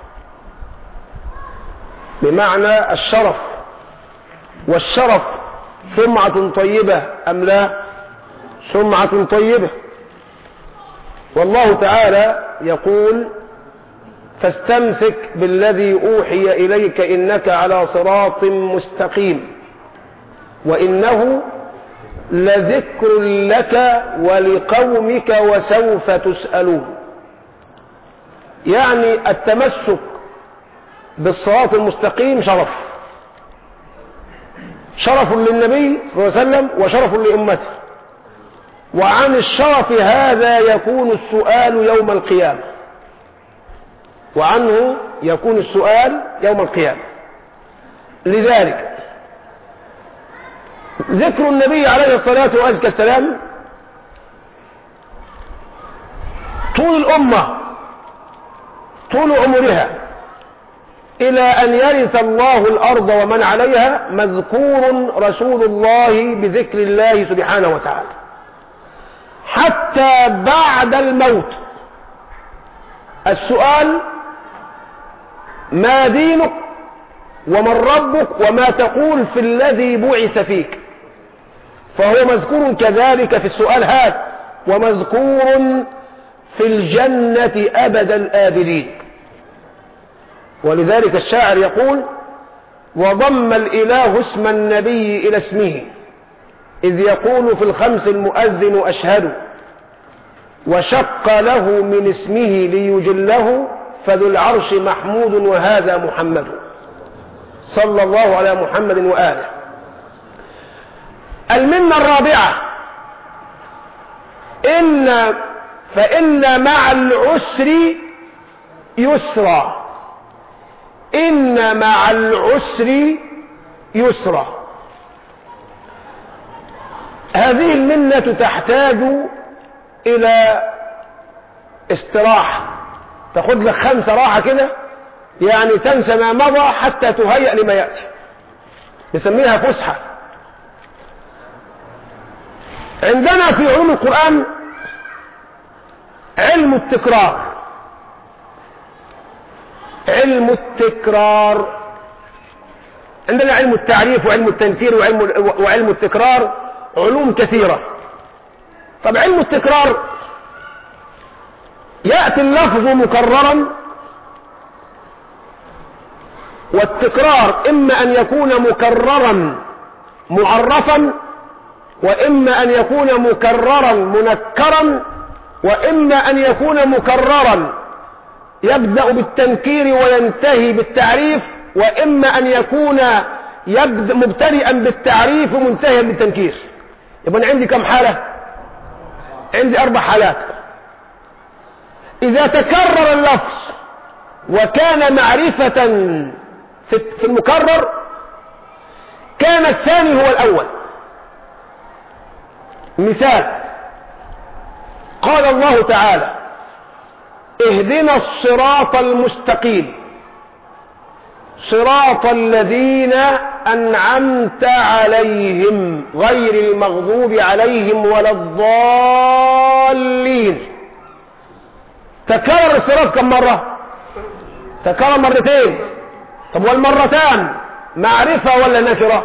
والشرف سمعة طيبة أم لا؟ سمعة طيبة. والله تعالى يقول: فاستمسك بالذي أوحي إليك إنك على صراط مستقيم وإنه لذكر لك ولقومك وسوف تسألون. يعني التمسك بالصراط المستقيم شرف للنبي صلى الله عليه وسلم وشرف لأمته، وعن الشرف هذا يكون السؤال يوم القيامة، وعنه يكون السؤال يوم القيامة. لذلك ذكر النبي عليه الصلاة والسلام طول الأمة، طول عمرها إلى أن يرث الله الأرض ومن عليها، مذكور رسول الله بذكر الله سبحانه وتعالى حتى بعد الموت. السؤال: ما دينك ومن ربك وما تقول في الذي بعث فيك، فهو مذكور كذلك في السؤال هذا، ومذكور في الجنة أبد الآبدين. ولذلك الشاعر يقول: وضم الإله اسم النبي إلى اسمه إذ يقول في الخمس المؤذن أشهد، وشق له من اسمه ليجله فذو العرش محمود وهذا محمد صلى الله على محمد وآله. المنة الرابعة: فإن مع العسر يسرا، إن مع العسر يسرا. هذه المنة تحتاج إلى استراحة، تاخد لك 5 راحة كده، يعني تنسى ما مضى حتى تهيأ لما يأتي، نسميها فسحة. عندنا في علوم القرآن علم التكرار، عندنا علم التعريف وعلم التنكير وعلم التكرار، علوم كثيرة. طب علم التكرار يأتي اللفظ مكررا، والتكرار إما أن يكون مكررا معرفا، وإما أن يكون مكررا منكرا، وإما أن يكون مكررا يبدأ بالتنكير وينتهي بالتعريف، وإما أن يكون يبدأ مبتدئا بالتعريف ومنتهيا بالتنكير. يبقى أنا عندي كم حالة؟ عندي 4 حالات. إذا تكرر اللفظ وكان معرفة في المكرر كان الثاني هو الأول. مثال: قال الله تعالى: اهدنا الصراط المستقيم صراط الذين أنعمت عليهم غير المغضوب عليهم ولا الضالين. تكرر الصراط كم مرة؟ تكرر مرتين. طب والمرتان معرفة ولا نكرة؟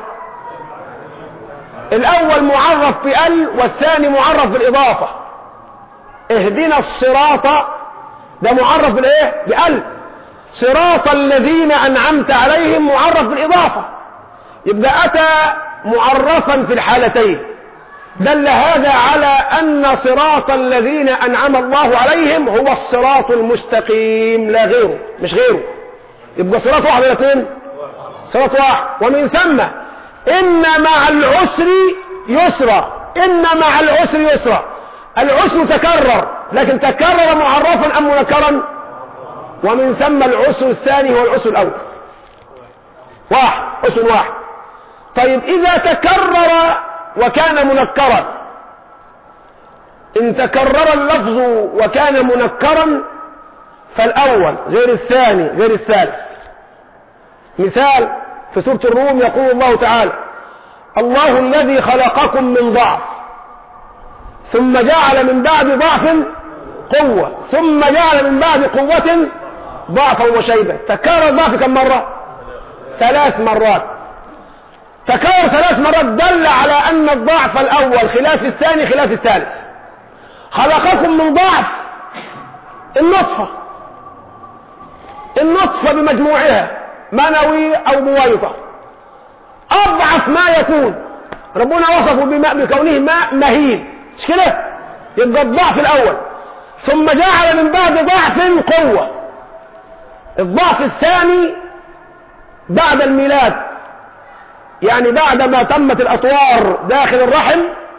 الأول معرف بأل والثاني معرف بالإضافة. اهدنا الصراط ده معرف بالإيه؟ بأل. صراط الذين أنعمت عليهم معرف بالإضافة. يبقى أتى معرفا في الحالتين، دل هذا على أن صراط الذين أنعم الله عليهم هو الصراط المستقيم لا غيره، مش غيره. يبقى صراط واحد ولا اثنين؟ صراط واحد. ومن ثم إن مع العسر يسرا، إن مع العسر يسرا. العسر تكرر، لكن تكرر معرفا أم منكرا؟ ومن ثم العسر الثاني هو العسر الأول، واحد، عسر واحد. طيب إذا تكرر وكان منكرا، إن تكرر اللفظ وكان منكرا فالأول غير الثاني غير الثالث. مثال في سورة الروم يقول الله تعالى: الله الذي خلقكم من ضعف ثم جعل من بعد ضعف قوة ثم جعل من بعد قوة ضعفا وشيبة. تكرر الضعف كم مرة؟ 3 مرات. تكرر 3 مرات دل على أن الضعف الأول خلاف الثاني خلاف الثالث. خلقكم من ضعف، النطفة بمجموعها منوي أو بويضة، أضعف ما يكون. ربنا وصفه بكونه ماء مهين، مش كده؟ يبقى الضعف الأول. ثم جعل من بعد ضعف قوة. الضعف الثاني بعد الميلاد، يعني بعد ما تمت الأطوار داخل الرحم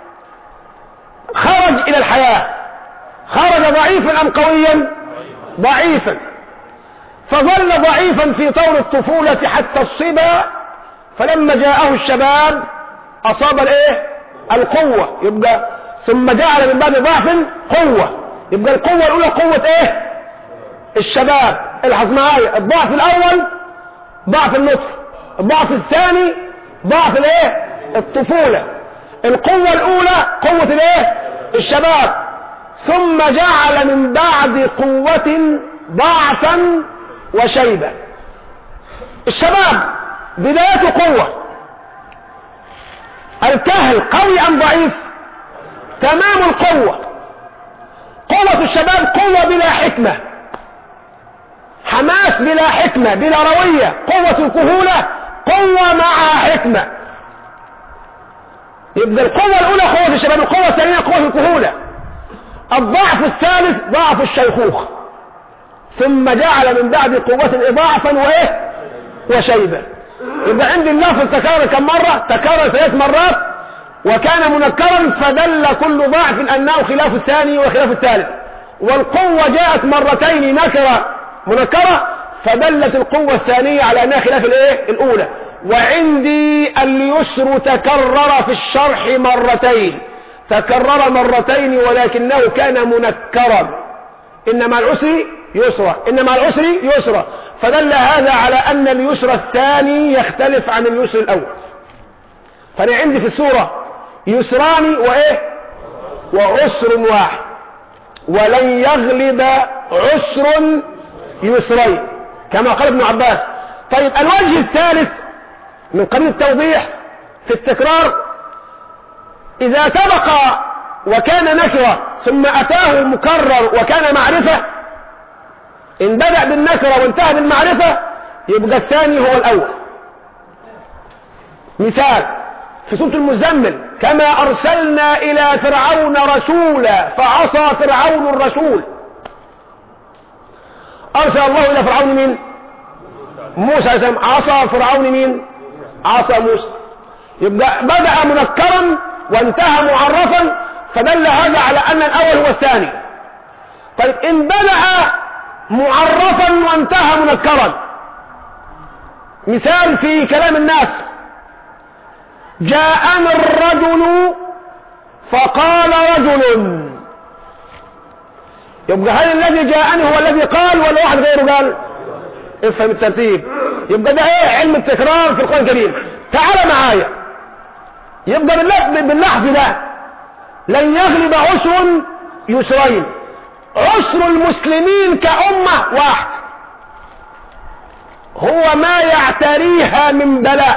خرج إلى الحياة. خرج ضعيفا أم قويا؟ ضعيفا. فظل ضعيفا في طور الطفولة حتى الصبا، فلما جاءه الشباب أصاب الايه؟ القوة. يبقى ثم جعل من بعد ضعف قوة. يبقى القوة الأولى قوة ايه؟ الشباب. الحظ معايا، الضعف الأول ضعف النطف، الضعف الثاني ضعف الايه؟ الطفولة. القوة الأولى قوة الايه؟ الشباب. ثم جعل من بعد قوة ضعفا وشيبة. الشباب بدايته قوة. الكهل قوي أم ضعيف؟ تمام القوة. قوة الشباب قوة بلا حكمة، حماس بلا حكمة بلا روية. قوة الكهولة قوة مع حكمة. يبقى القوة الأولى قوة الشباب، القوة الثانية قوة الكهولة. الضعف الثالث ضعف الشيخوخ. ثم جعل من بعد قوة ضعفا وايه؟ وشيبة. يبقى عندي اللفظ تكرر كم مرة؟ تكرر 3 مرات وكان منكرا، فدل كل ضعف أنه خلاف الثاني وخلاف الثالث. والقوة جاءت مرتين نكرة منكرة، فدلت القوة الثانية على أنها خلاف الايه؟ الأولى. وعندي اليسر تكرر في الشرح مرتين، تكرر مرتين ولكنه كان منكرا. إن مع العسر يسرا، إن مع العسر يسرا. فدل هذا على أن اليسر الثاني يختلف عن اليسر الأول. فأنا عندي في السورة يسران وإيه؟ وعسر واحد، ولن يغلب عسر يسرين كما قال ابن عباس. طيب الوجه الثالث من قبيل التوضيح في التكرار: إذا سبق وكان نكرة ثم أتاه مكرر وكان معرفة، إن بدأ بالنكرة وانتهى بالمعرفة يبقى الثاني هو الأول. مثال في سورة المزمل: كما أرسلنا إلى فرعون رسولا فعصى فرعون الرسول. أرسل الله إلى فرعون مين؟ موسى عليه السلام. عصى فرعون مين؟ عصى موسى. يبقى بدأ منكرا وانتهى معرفا، فدل هذا على أن الأول هو الثاني. طيب إن بدأ معرفا وانتهى منكرا، مثال في كلام الناس: جاءنا الرجل فقال رجل. يبقى هل الذي جاءني هو الذي قال ولا واحد غيره قال؟ افهم الترتيب. يبقى ده ايه؟ علم التكرار في القرآن الكريم. تعال معايا. يبقى باللحظ ده لن يغلب عسر يسرين. عسر المسلمين كأمة واحد، هو ما يعتريها من بلاء،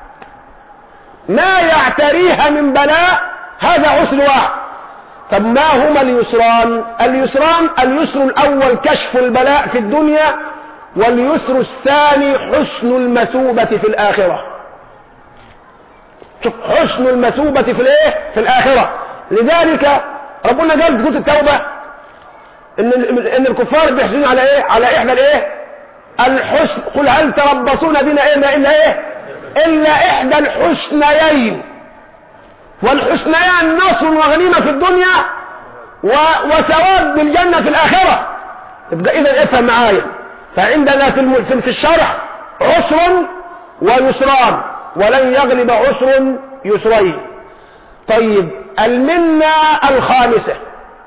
ما يعتريها من بلاء، هذا عسر واحد. طب ما هما اليسران؟ اليسران: اليسر الأول كشف البلاء في الدنيا، واليسر الثاني حسن المثوبة في الآخرة. شوف حسن المثوبة في الايه؟ في الآخرة. لذلك ربنا قال في سورة التوبة ان الكفار بيحزنون على ايه؟ على احدى الايه؟ الحسن. قل هل تربصون بنا الا ايه؟ الا احدى الحسنيين. والحسنيان نصر وغنيمة في الدنيا وثواب بالجنة في الآخرة. يبقى إذا افهم معايا، فعندنا في الشرع عسر ويسران، ولن يغلب عسر يسرين. طيب المنة الخامسة،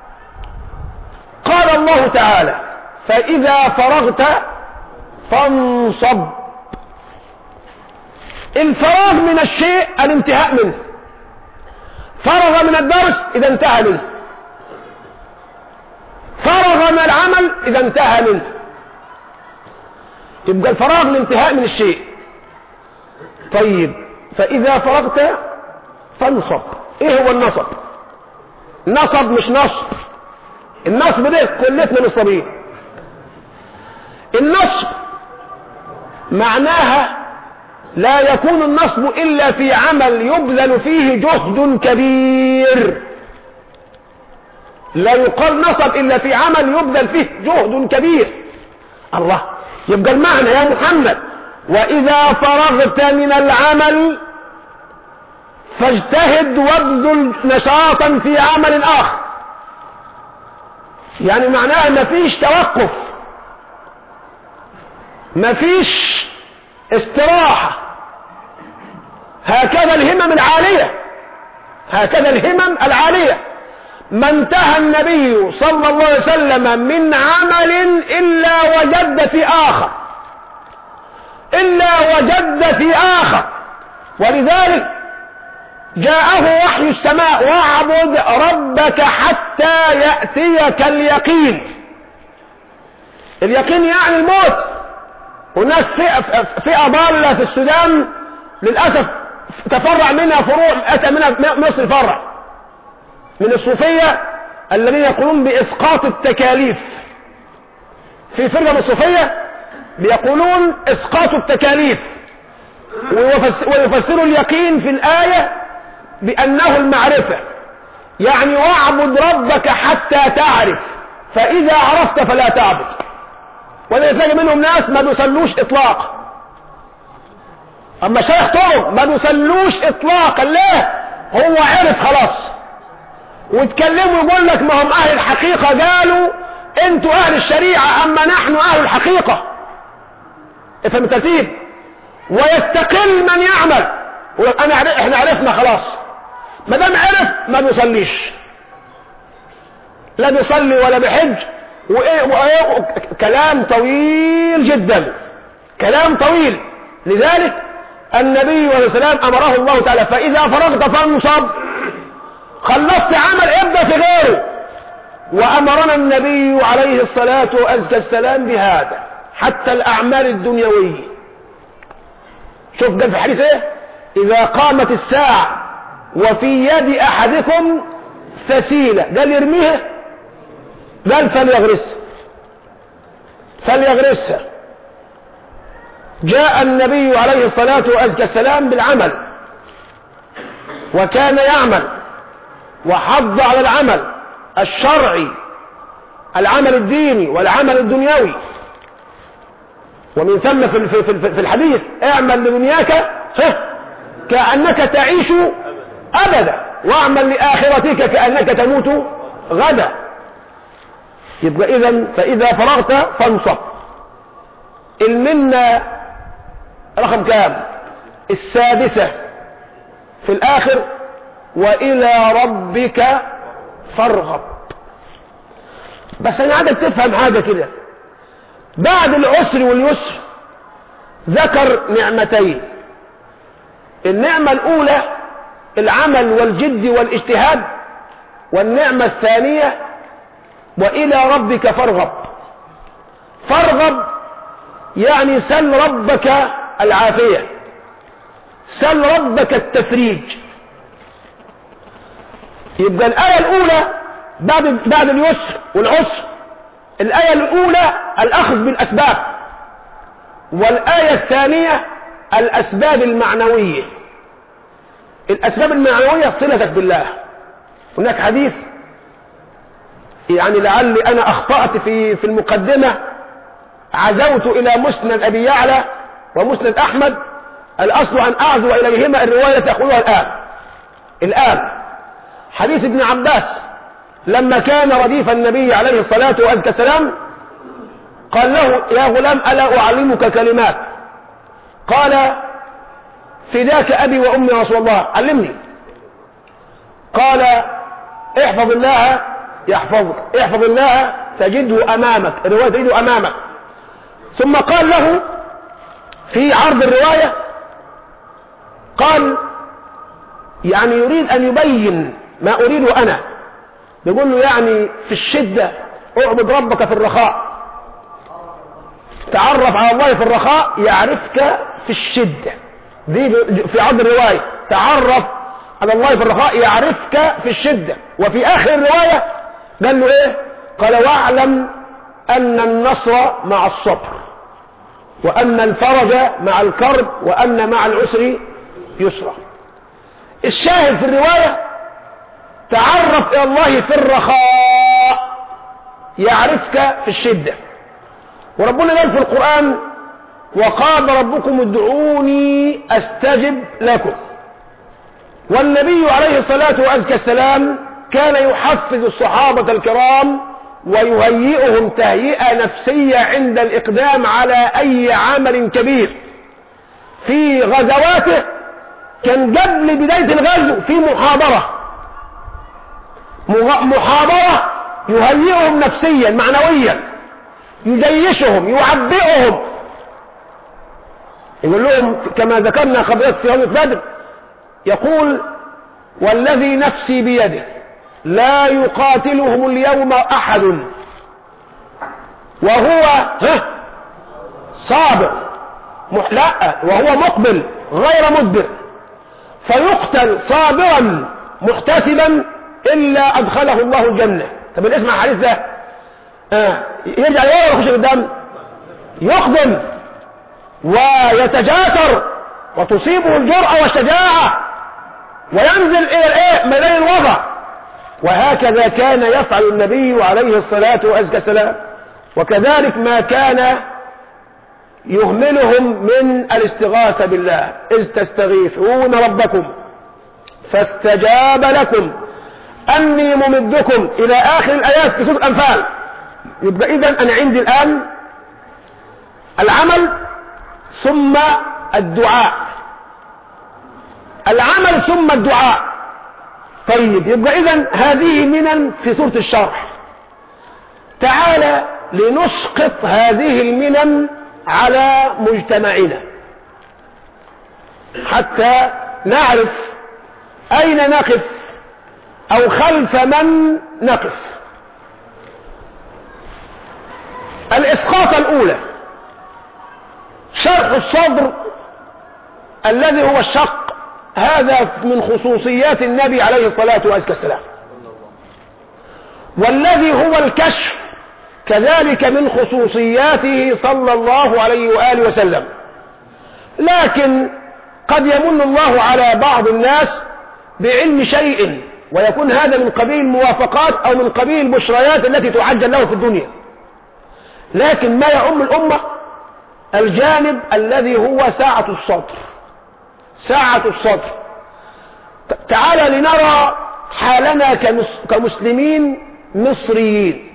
قال الله تعالى فإذا فرغت فانصب. الفراغ من الشيء الانتهاء منه. فرغ من الدرس إذا انتهى منه، فرغ من العمل إذا انتهى منه. يبقى الفراغ الانتهاء من الشيء. طيب فإذا فرغت فانصب. ايه هو النصب؟ نصب مش نصب. النصب ده كلتنا نصبين. النصب معناها لا يكون النصب إلا في عمل يبذل فيه جهد كبير. لا يقال نصب إلا في عمل يبذل فيه جهد كبير. الله، يبقى المعنى يا محمد وإذا فرغت من العمل فاجتهد وابذل نشاطا في عمل آخر. يعني معناها مفيش توقف، مفيش استراحة. هكذا الهمم العالية، هكذا الهمم العالية. ما انتهى النبي صلى الله عليه وسلم من عمل إلا وجد في آخر، إلا وجد في آخر. ولذلك جاءه وحي السماء واعبد ربك حتى يأتيك اليقين. اليقين يعني الموت. هناك فئة ضالة في السودان للأسف تفرع منها فروع، أتى منها مصر فرع من الصوفية الذين يقولون بإسقاط التكاليف. في فرقة من الصوفية بيقولون إسقاط التكاليف، ويفسروا اليقين في الآية بأنه المعرفة. يعني واعبد ربك حتى تعرف، فإذا عرفت فلا تعبد. ولا تلاقي منهم ناس ما بيصلوش إطلاق. أما شيخ طرق ما بيصلوش إطلاقا. ليه؟ هو عرف خلاص. وتكلموا يقول لك ما هم أهل الحقيقة قالوا أنتوا أهل الشريعة أما نحن أهل الحقيقة. افهم الترتيب. ويستقل من يعمل ويقول احنا عرفنا خلاص. ما دام عرف ما بيصليش، لا بيصلي ولا بيحج. وإيه كلام طويل جدا، كلام طويل. لذلك النبي عليه السلام أمره الله تعالى فإذا فرغت فانصب. خلصت عمل ابدأ في غيره. وأمرنا النبي عليه الصلاة والسلام بهذا حتى الأعمال الدنيوية. شوف قال في الحديث ايه؟ إذا قامت الساعة وفي يد أحدكم فسيلة، قال يرميها، قال فليغرسها. جاء النبي عليه الصلاة والسلام بالعمل، وكان يعمل وحض على العمل الشرعي، العمل الديني والعمل الدنيوي. ومن ثم في الحديث اعمل لدنياك كأنك تعيش أبدا، واعمل لآخرتك كأنك تموت غدا. يبقى إذن فإذا فرغت فانصب. المنة رقم كام؟ السادسة في الآخر وإلى ربك فارغب. بس أنا عادك تفهم حاجة كده. بعد العسر واليسر ذكر نعمتين. النعمة الأولى العمل والجد والاجتهاد، والنعمة الثانية وإلى ربك فارغب. فارغب يعني سل ربك العافية، سل ربك التفريج. يبقى الآية الأولى بعد اليسر والعسر، الآية الأولى الأخذ بالأسباب، والآية الثانية الأسباب المعنوية. الأسباب المعنوية صلتك بالله. هناك حديث يعني لعلي أنا أخطأت في المقدمة، عزوت إلى مسند أبي يعلى ومسند أحمد، الأصل أن أعزو إليهما الرواية تأخذها الآن. حديث ابن عباس لما كان رديف النبي عليه الصلاة والسلام قال له: يا غلام ألا أعلمك كلمات؟ قال: فداك أبي وأمي يا رسول الله، علمني. قال: احفظ الله يحفظك، احفظ الله تجده أمامك، الرواية تجده أمامك. ثم قال له في عرض الرواية، قال يعني يريد أن يبين ما أريده أنا، يقول له يعني في الشدة اعبد ربك في الرخاء، تعرف على الله في الرخاء يعرفك في الشدة. دي في عرض الرواية، تعرف على الله في الرخاء يعرفك في الشدة. وفي آخر الرواية قال له إيه؟ قال: واعلم أن النصر مع الصبر، وأن الفرج مع الكرب، وأن مع العسر يسرا. الشاهد في الرواية: تعرف إلى الله في الرخاء يعرفك في الشدة. وربنا قال في القرآن: وقال ربكم ادعوني أستجب لكم. والنبي عليه الصلاة والسلام كان يحفز الصحابة الكرام ويهيئهم تهيئة نفسية عند الإقدام على أي عمل كبير. في غزواته كان قبل بداية الغزو في محاضرة يهيئهم نفسيا معنويا، يجيشهم، يعبئهم، يقول لهم كما ذكرنا قبل في يوم بدر، يقول: والذي نفسي بيده لا يقاتلهم اليوم أحد وهو صابر، لا وهو مقبل غير مدبر، فيقتل صابرا محتسبا إلا أدخله الله الجنة. طب اسمع الحديث ده، يرجع لورا ويخش قدام، يقدم ويتجاسر وتصيبه الجرأة والشجاعة وينزل إلى ميدان الوضع. وهكذا كان يفعل النبي عليه الصلاة والسلام. وكذلك ما كان يهملهم من الاستغاثة بالله: إذ تستغيثون ربكم فاستجاب لكم أني ممدكم إلى آخر الآيات في سورة الأنفال. يبقى إذن أنا عندي الآن العمل ثم الدعاء، العمل ثم الدعاء. طيب، يبقى إذن هذه منن في سورة الشرح. تعالى لنسقط هذه المنن على مجتمعنا حتى نعرف أين نقف أو خلف من نقف. الإسقاط الأولى: شرح الصدر الذي هو الشق، هذا من خصوصيات النبي عليه الصلاة والسلام. والذي هو الكشف كذلك من خصوصياته صلى الله عليه وآله وسلم. لكن قد يمن الله على بعض الناس بعلم شيء ويكون هذا من قبيل الموافقات أو من قبيل البشريات التي تعجل له في الدنيا. لكن ما يعم الأمة الجانب الذي هو ساعة الصدر، ساعة الصدر. تعالى لنرى حالنا كمسلمين مصريين،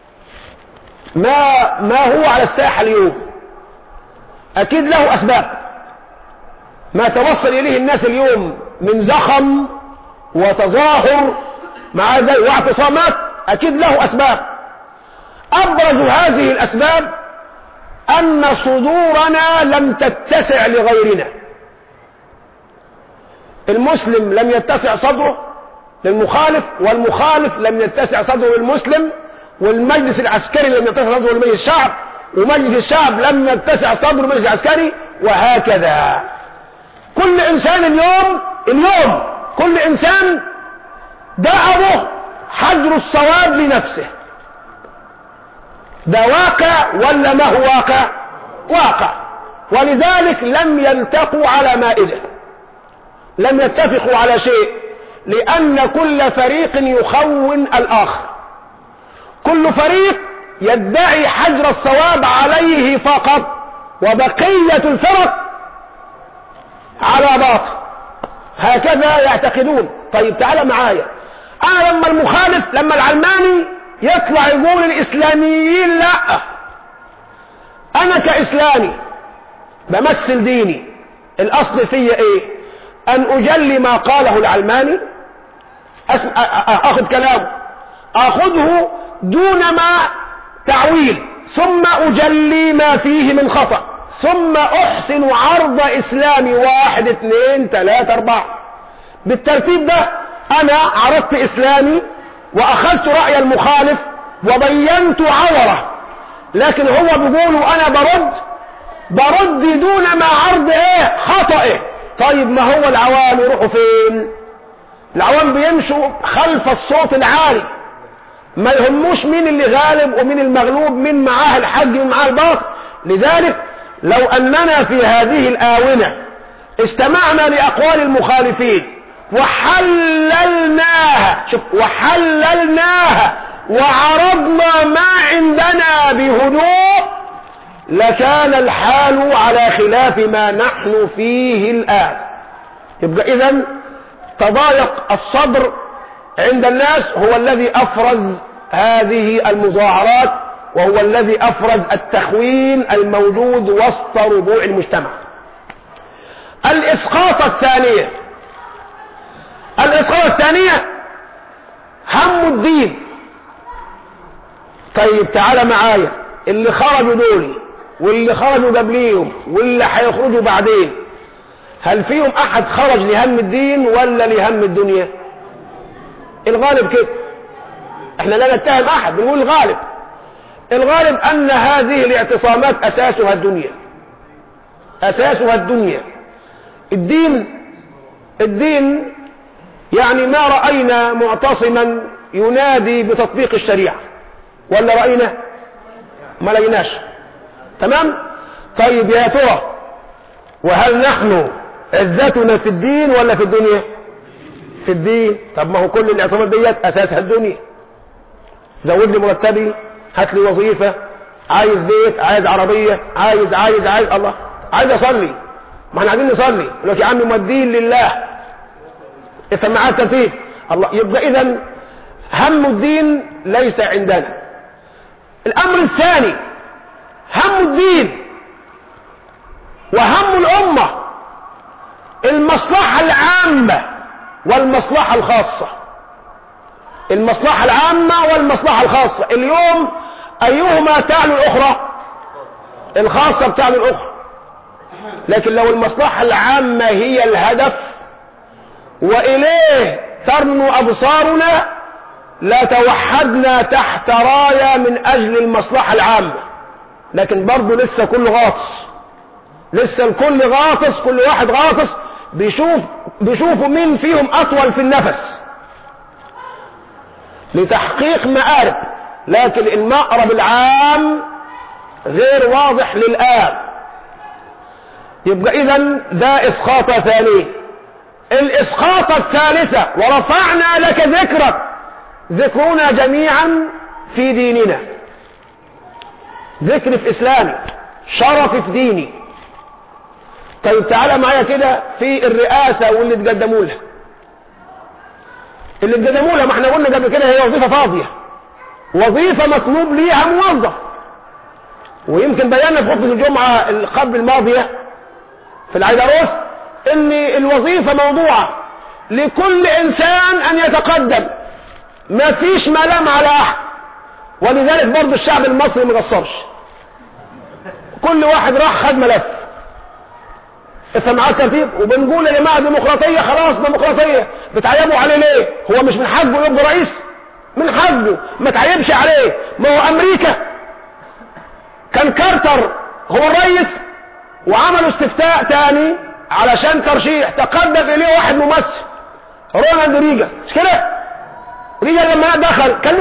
ما هو على الساحة اليوم. أكيد له أسباب، ما توصل إليه الناس اليوم من زخم وتظاهر مع ذلك واعتصامات أكيد له أسباب. أبرز هذه الأسباب أن صدورنا لم تتسع لغيرنا. المسلم لم يتسع صدره للمخالف، والمخالف لم يتسع صدره للمسلم، والمجلس العسكري لم يتسع صدره لمجلس الشعب، ومجلس الشعب لم يتسع صدره للمجلس العسكري، وهكذا. كل إنسان اليوم كل إنسان دعوه حجر الصواب لنفسه. ده واقع ولا ما هو واقع؟ واقع. ولذلك لم يلتقوا على مائدة، لم يتفقوا على شيء، لأن كل فريق يخون الآخر، كل فريق يدعي حجر الصواب عليه فقط، وبقية الفرق على باطل. هكذا يعتقدون. طيب تعال معايا، أنا لما المخالف، لما العلماني يطلع يقول الإسلاميين لا، أنا كإسلامي بمثل ديني، الأصل فيا إيه؟ أن أجلي ما قاله العلماني، أخذ كلامه، أخذه دون ما تعويل، ثم أجلي ما فيه من خطأ، ثم أحسن عرض إسلامي 1 2 3 4. بالترتيب ده أنا عرضت إسلامي وأخذت رأي المخالف وبينت عوره، لكن هو بيقول أنا برد دون ما عرض إيه؟ خطأه. طيب ما هو العوام يروحوا فين؟ العوام بيمشوا خلف الصوت العالي، ما يهموش مين اللي غالب ومين المغلوب، مين معاه الحق ومين معاه الباطل. لذلك لو أننا في هذه الآونة استمعنا لأقوال المخالفين وحللناها، شوف، وحللناها وعرضنا ما عندنا بهدوء، لكان الحال على خلاف ما نحن فيه الآن. يبقى إذن تضايق الصدر عند الناس هو الذي أفرز هذه المظاهرات، وهو الذي أفرز التخوين الموجود وسط ربوع المجتمع. الإسقاط الثانية هم الدين. طيب تعال معايا، اللي خرجوا دول واللي خرجوا قبليهم واللي هيخرجوا بعدين، هل فيهم أحد خرج لهم الدين ولا لهم الدنيا؟ الغالب كده، احنا لا نتهم أحد، بنقول الغالب أن هذه الاعتصامات أساسها الدنيا. الدين يعني ما رأينا معتصما ينادي بتطبيق الشريعة، ولا رأينا؟ ما لقيناش. تمام؟ طيب يا ترى، وهل نحن عزتنا في الدين ولا في الدنيا؟ في الدين. طب ما هو كل الاعتصامات ديت أساسها الدنيا. زود لي مرتبي، هات لي وظيفة، عايز بيت، عايز عربية، عايز الله، عايز أصلي، ما احنا عايزين نصلي، يقول لك يا عم مودين لله، افهم معاه الترتيب. الله. يبقى إذن هم الدين ليس عندنا. الأمر الثاني هم الدين وهم الأمة، المصلحة العامة والمصلحة الخاصة. المصلحة العامة والمصلحة الخاصة، اليوم أيهما تعلو الأخرى؟ الخاصة بتعلو الأخرى. لكن لو المصلحة العامة هي الهدف وإليه ترنو أبصارنا لتوحدنا تحت راية من أجل المصلحة العامة. لكن برضو لسه كل غاطس، لسه الكل غاطس، كل واحد غاطس بيشوفوا مين فيهم أطول في النفس لتحقيق مآرب، لكن المأرب العام غير واضح للآن. يبقى إذن ده إسقاط ثاني. الإسقاط الثالثة، ورفعنا لك ذكرك، ذكرنا جميعا في ديننا، ذكر في إسلامي، شرف في ديني. طيب تعالى معايا كده في الرئاسة واللي تقدموا لها، ما احنا قلنا قبل كده هي وظيفة فاضية، وظيفة مطلوب ليها موظف. ويمكن بينا في خطبة الجمعة قبل الماضية في العيدروس ان الوظيفة موضوعة لكل انسان ان يتقدم، ما فيش ملام على احد. ولذلك برضو الشعب المصري مقصرش، كل واحد راح خد ملف، افهم معاه الترتيب. وبنقول يا جماعه ديمقراطيه، خلاص ديمقراطيه، بتعيبوا عليه ليه؟ هو مش من حقه يبقى رئيس؟ من حقه، ما تعيبش عليه. ما هو امريكا كان كارتر هو الرئيس وعملوا استفتاء تاني علشان ترشيح، تقدم اليه واحد ممثل، رونالد ريجان، مش كده؟ ريجان لما دخل كان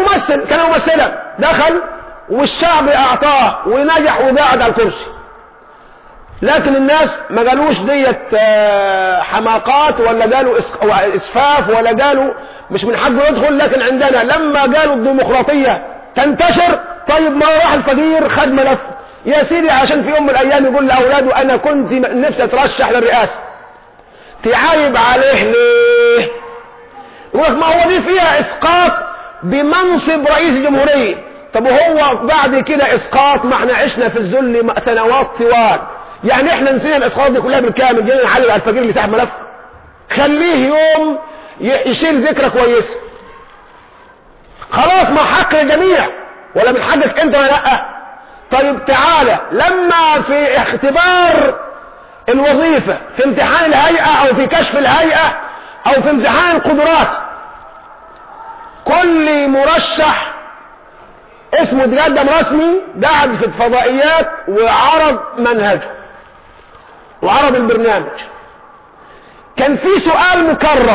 ممثلا، دخل والشعب اعطاه ونجح وقعد على الكرسي. لكن الناس ما قالوش ديت حماقات، ولا قالوا اسفاف، ولا قالوا مش من حقه يدخل. لكن عندنا لما قالوا الديمقراطية تنتشر، طيب ما راح الفقير خد ملف يا سيدي، عشان في يوم من الايام يقول لاولاده انا كنت نفسي اترشح للرئاسة، تعايب عليه ليه؟ يقول لك ما هو دي فيها اسقاط بمنصب رئيس الجمهورية. طب وهو بعد كده اسقاط؟ ما احنا عشنا في الذل سنوات طوال، يعني احنا نسينا الاسقاط دي كلها بالكامل، جينا نعلم على الفقير اللي سحب ملف؟ خليه يوم يشيل ذكرى كويسه، خلاص ما حق الجميع، ولا من حقك انت ولا لا؟ طيب تعالى لما في اختبار الوظيفة، في امتحان الهيئة او في كشف الهيئة او في امتحان القدرات، كل مرشح اسمه تقدم رسمي قاعد في الفضائيات وعرض منهجه وعرض البرنامج. كان في سؤال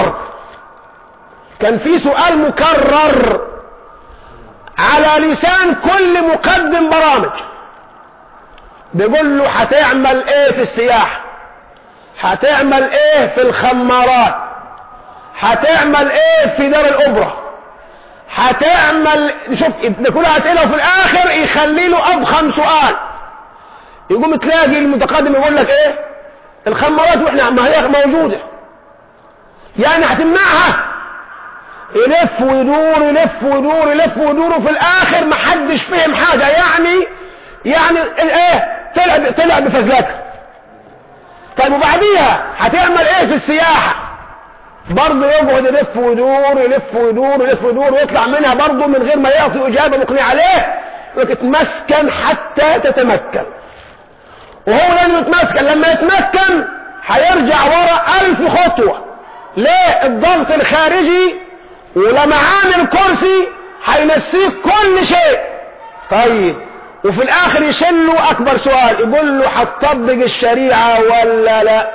مكرر على لسان كل مقدم برامج، بيقول له هتعمل ايه في السياحة، هتعمل ايه في الخمارات، هتعمل ايه في دار الاوبرا، هتعمل، شوف ده كلها اسئله، وفي الاخر يخلي له اضخم سؤال. يقوم تلاقي المتقدم يقول لك ايه؟ الخمارات، واحنا ما هي موجوده، يعني هتمنعها؟ يلف ويدور يلف ويدور يلف ويدور، وفي الاخر ما حدش فهم حاجه. يعني ايه؟ طلع بفزلته. طيب وبعديها هتعمل ايه في السياحه؟ برضه يقعد يلف ويدور يلف ويدور يلف ويدور، ويطلع منها برضه من غير ما يعطي اجابه مقنعه عليه. اتمسكن حتى تتمكن، وهو لازم يتمسكن. لما يتمكن هيرجع ورا 1000 خطوه. ليه؟ الضغط الخارجي ولمعان الكرسي هينسيك كل شيء. طيب وفي الاخر يشله اكبر سؤال، يقول له هتطبق الشريعه ولا لا؟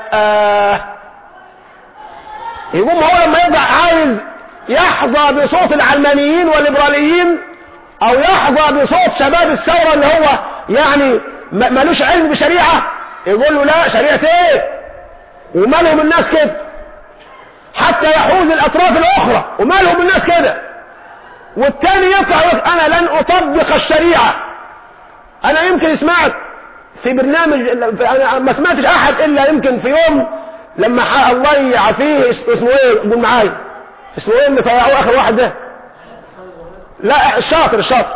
يقوم هو لما يبقى عايز يحظى بصوت العلمانيين والليبراليين، او يحظى بصوت شباب الثوره اللي هو يعني مالوش علم بشريعه، يقول له لا، شريعه ايه؟ ومالهم الناس كده؟ حتى يحوز الاطراف الاخرى، ومالهم الناس كده؟ والتاني يطلع يقول انا لن اطبق الشريعه. انا يمكن سمعت في برنامج، انا ما سمعتش احد الا يمكن في يوم لما الله يعافيه، اسمه ايه؟ قول معايا، اسمه ايه اللي طلعوه اخر واحد ده؟ لا الشاطر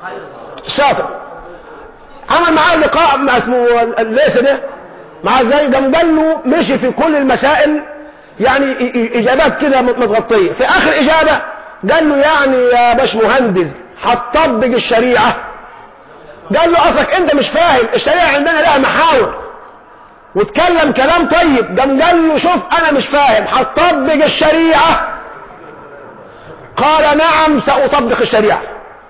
عمل معاه لقاء مع اسمه الليث ده، مع ازاي قام قال له مشي في كل المسائل يعني اجابات كده متغطيه. في اخر اجابه قال له يعني يا باش مهندس هتطبق الشريعه؟ قال له اصلك انت مش فاهم، الشريعه عندنا لها محاور. واتكلم كلام طيب، قام قال له شوف انا مش فاهم، هتطبق الشريعه؟ قال نعم ساطبق الشريعه.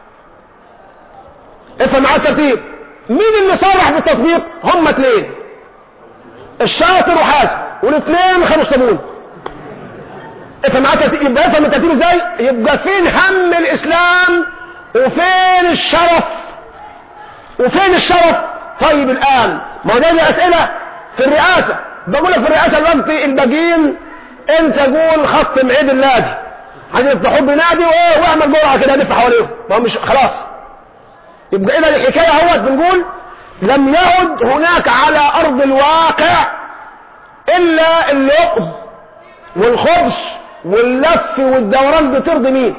افهم معاه الترتيب. مين اللي صرح بالتطبيق؟ هم اثنين، الشاطر وحاسب، والاثنين خدوا الصابون. افهم معاه الترتيب. يبقى افهم الترتيب ازاي؟ يبقى فين هم الاسلام وفين الشرف؟ طيب الان ما هو ده اسئله في الرئاسه. بقول لك في الرئاسه دلوقتي الباقيين انت قول خط معيد النادي، هتفتحوا بنادي واعمل جرعه كده لف حواليهم، ما هو مش خلاص. يبقى اذا الحكايه اهوت بنقول لم يعد هناك على ارض الواقع الا اللقم والخبز واللف والدوران. بترضي مين؟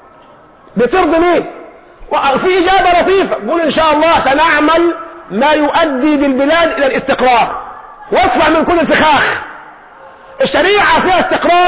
وفي اجابه لطيفه، قول ان شاء الله سنعمل ما يؤدي بالبلاد الى الاستقرار واطلع من كل الفخاخ. الشريعه فيها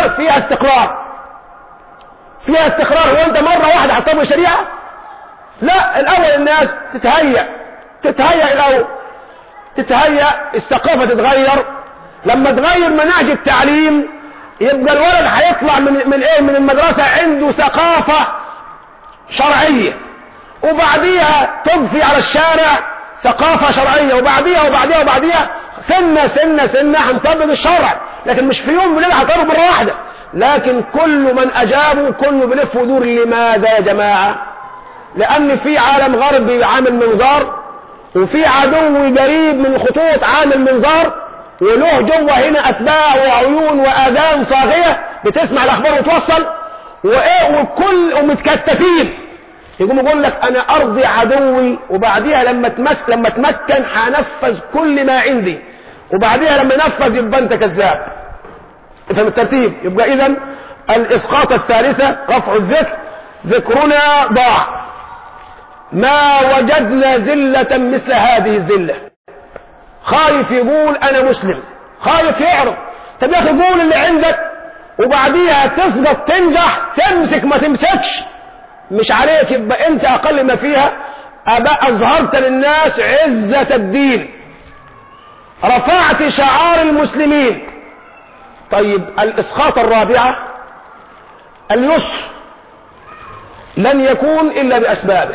استقرار. هو انت مره واحده هتطبق الشريعه؟ لا، الاول الناس تتهيأ الاول، الثقافه تتغير. لما تغير مناهج التعليم يبقى الولد هيطلع من المدرسه عنده ثقافه شرعيه، وبعديها تضفي على الشارع ثقافه شرعيه، وبعديها سنه هنطبق الشرع. لكن مش في يوم وليله هطبق مره واحده، لكن كل من اجابوا كله بلف ودور. لماذا يا جماعه؟ لان في عالم غربي عامل منظار، وفي عدو قريب من الخطوط عامل منظار، وله جوه هنا اتباع وعيون واذان صاغيه بتسمع الاخبار وتوصل، وكل ومتكتفين. يقوم يقول لك انا ارضي عدوي، وبعديها لما اتمكن هنفذ كل ما عندي، وبعديها لما نفذ يبقى انت كذاب. افهم الترتيب. يبقى اذا الاسقاط الثالثه رفع الذكر. ذكرنا ضاع، ما وجدنا ذلة مثل هذه الذلة. خايف يقول انا مسلم، خايف يعرض. طب يا اخي قول اللي عندك، وبعديها تسقط تنجح، تمسك ما تمسكش مش عليك، يبقى انت اقل ما فيها ابقى اظهرت للناس عزة الدين، رفعت شعار المسلمين. طيب الاسقاط الرابعة اليسر، لن يكون الا باسبابه.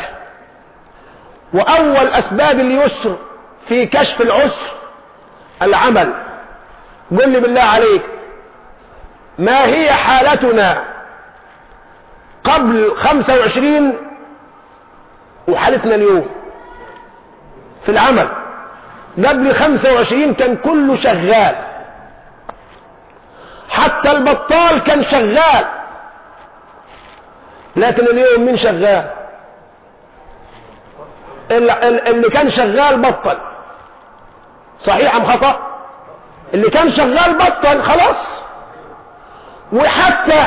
واول اسباب اليسر في كشف العسر العمل. قل لي بالله عليك، ما هي حالتنا قبل 25 وحالتنا اليوم في العمل؟ قبل 25 كان كله شغال، حتى البطال كان شغال، لكن اليوم مين شغال؟ اللي كان شغال بطل. صحيح ام خطأ؟ اللي كان شغال بطل خلاص. وحتى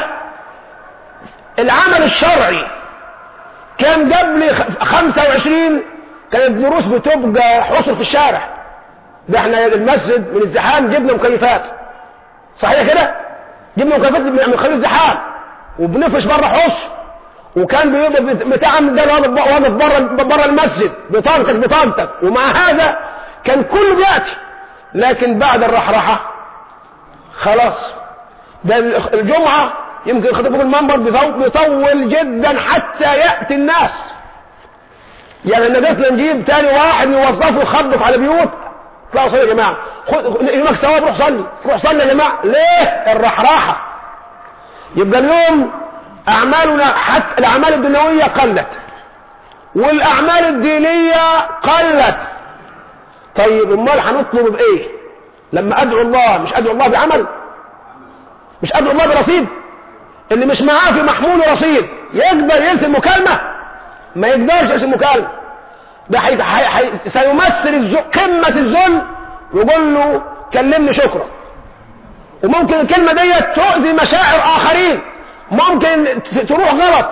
العمل الشرعي كان قبل 25 كانت الدروس بتبقى حصر في الشارع. ده احنا المسجد من الزحام جبنا مكيفات، صحيح كده؟ جبنا مكيفات من خلال الزحام وبنفرش بره حصر، وكان بتاعم ده واقف بره المسجد بطاقتك، ومع هذا كان كله بياتي. لكن بعد الرحرحه خلاص، ده الجمعه يمكن خطيب المنبر بيطول جدا حتى ياتي الناس. يعني نجسنا نجيب تاني واحد يوظفه يخبط على بيوت، لا صلي يا جماعه، يومك ثواب، روح صلي يا جماعه. ليه؟ الرحراحه. يبقى اليوم اعمالنا حتى الاعمال الدنيويه قلت، والاعمال الدينيه قلت. طيب امال هنطلب بايه لما ادعو الله؟ مش ادعو الله بعمل، مش ادعو الله برصيد. اللي مش معاه في محمول رصيد يقدر يرسل مكالمه؟ ما يقدرش يرسل مكالمه. ده سيمثل قمه الذل، ويقول له كلمني شكرا. وممكن الكلمه دي تؤذي مشاعر اخرين، ممكن تروح غلط.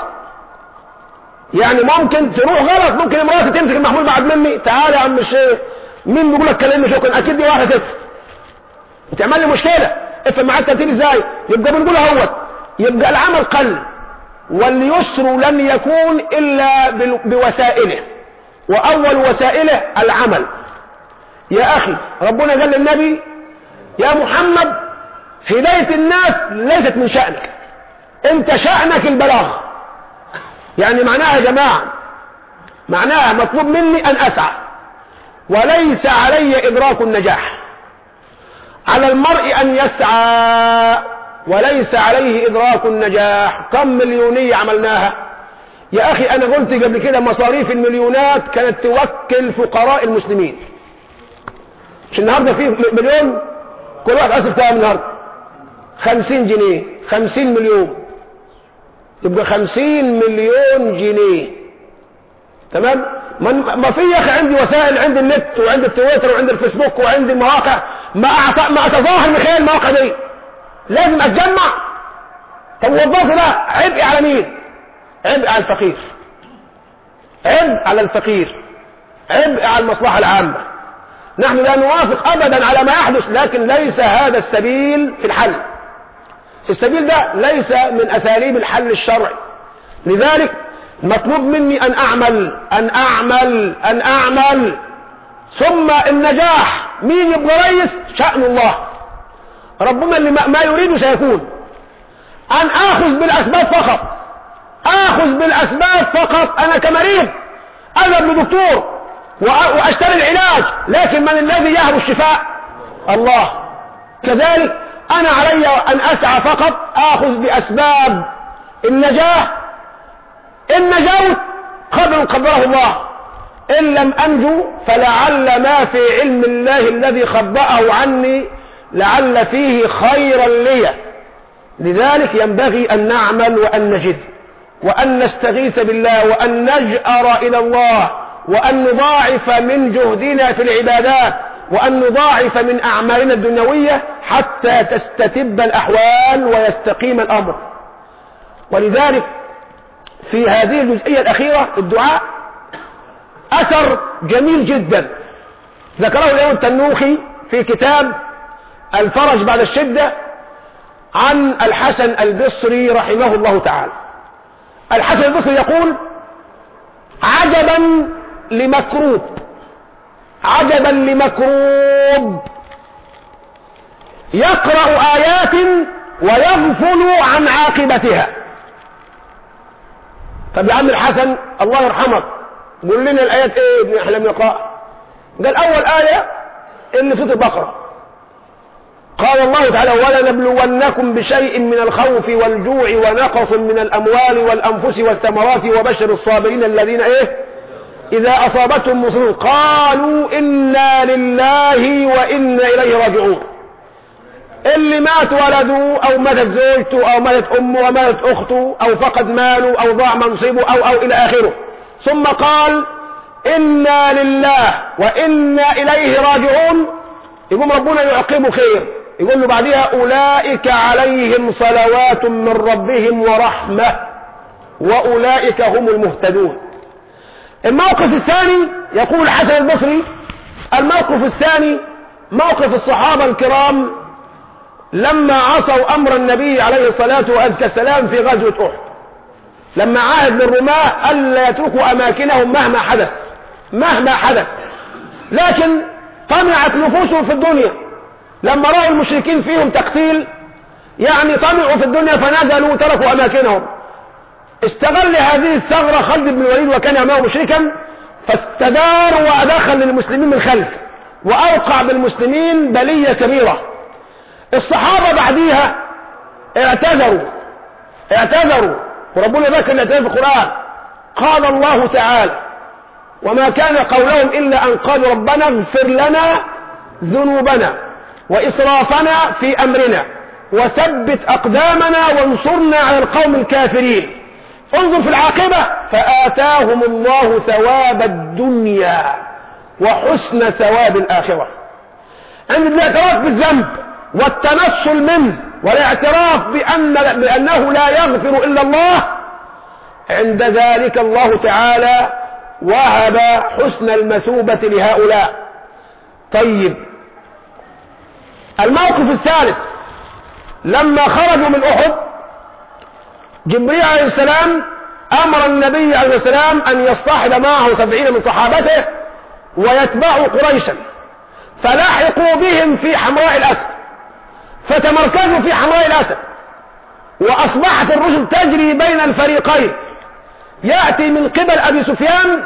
يعني ممكن تروح غلط، ممكن امرأة تمسك المحمول بعد مني، تعالى يا عم الشيخ مين بيقول لك كلمني شكرا؟ اكيد دي واحده تفهم وتعمل لي مشكله. افهم معاك الترتيب ازاي؟ يبقى بنقولها اهوت. يبقى العمل قل، واليسر لن يكون الا بوسائله، واول وسائله العمل. يا اخي ربنا قال للنبي يا محمد هدايه الناس ليست من شأنك، انت شأنك البلاغ. يعني معناها يا جماعه، معناها مطلوب مني ان اسعى، وليس علي ادراك النجاح. على المرء ان يسعى وليس عليه ادراك النجاح. كم مليونية عملناها يا اخي؟ انا قلت قبل كده مصاريف المليونات كانت توكل فقراء المسلمين. مش النهارده في مليون كل واحد اسف كام النهارده؟ 50 جنيه، 50 مليون، يبقى 50 مليون جنيه. تمام؟ ما في يا اخي عندي وسائل، عندي النت وعندي التويتر وعندي الفيسبوك وعندي المواقع، ما اتظاهر من خلال المواقع دي، لازم اتجمع. طب وظفه ده عبء على مين؟ عبء على الفقير، عبء على الفقير، عبء على المصلحة العامة. نحن لا نوافق ابدا على ما يحدث، لكن ليس هذا السبيل في الحل. السبيل ده ليس من اساليب الحل الشرعي. لذلك مطلوب مني ان اعمل ان اعمل ان اعمل. ثم النجاح مين يبقى رئيس؟ شأن الله. ربنا اللي ما يريد سيكون. ان اخذ بالاسباب فقط، اخذ بالاسباب فقط. انا كمريض اذهب لدكتور واشتري العلاج، لكن من الذي يهب الشفاء؟ الله. كذلك انا علي ان اسعى فقط، اخذ باسباب النجاح. ان نجوت قدر قدره الله، إن لم أنجو فلعل ما في علم الله الذي خبأه عني لعل فيه خيرا لي. لذلك ينبغي أن نعمل وأن نجد وأن نستغيث بالله وأن نجأر إلى الله وأن نضاعف من جهدنا في العبادات وأن نضاعف من أعمالنا الدنيوية حتى تستتب الأحوال ويستقيم الأمر. ولذلك في هذه الجزئية الأخيرة الدعاء أثر جميل جدا ذكره الإمام التنوخي في كتاب الفرج بعد الشدة عن الحسن البصري رحمه الله تعالى. الحسن البصري يقول: عجبا لمكروب، عجبا لمكروب يقرأ آيات ويغفل عن عاقبتها. طب يا عم الحسن الله يرحمك قول لنا الآيات ايه احنا بنقرأ؟ قال أول آية اللي في البقرة قال الله تعالى: ولنبلونكم بشيء من الخوف والجوع ونقص من الأموال والأنفس والثمرات وبشر الصابرين الذين إذا أصابتهم مصيبة قالوا إنا لله وإنا إليه راجعون. اللي مات ولده أو ماتت زوجته أو ماتت أمه أو ماتت أخته أو فقد ماله أو ضاع منصبه أو إلى آخره، ثم قال إنا لله وإنا إليه راجعون، يقوم ربنا يعقبه خير، يقول له بعدها: أولئك عليهم صلوات من ربهم ورحمة وأولئك هم المهتدون. الموقف الثاني يقول الحسن البصري: الموقف الثاني موقف الصحابة الكرام لما عصوا أمر النبي عليه الصلاة والسلام في غزوة أحد، لما عاهد للرماة ألا يتركوا أماكنهم مهما حدث، لكن طمعت نفوسهم في الدنيا لما رأوا المشركين فيهم تقتيل، يعني طمعوا في الدنيا فنزلوا وتركوا أماكنهم. استغل هذه الثغرة خالد بن الوليد وكان أمامه مشركا، فاستدار ودخل للمسلمين من خلف وأوقع بالمسلمين بلية كبيرة. الصحابة بعديها اعتذروا وربنا ذكر الاعتذار في القرآن. قال الله تعالى: وما كان قولهم إلا أن قالوا ربنا اغفر لنا ذنوبنا وإسرافنا في أمرنا وثبت أقدامنا وانصرنا على القوم الكافرين. انظر في العاقبة: فآتاهم الله ثواب الدنيا وحسن ثواب الآخرة. عند الاعتراف بالذنب والتنصل منه والاعتراف بأنه لا يغفر إلا الله، عند ذلك الله تعالى وهب حسن المثوبة لهؤلاء. طيب الموقف الثالث لما خرجوا من أحد، جبريل عليه السلام أمر النبي عليه السلام أن يصطحب معه 70 من صحابته ويتبعوا قريشا، فلاحقوا بهم في حمراء الأسد، فتمركزوا في حمراء الأسد، وأصبحت الرسل تجري بين الفريقين. يأتي من قبل أبي سفيان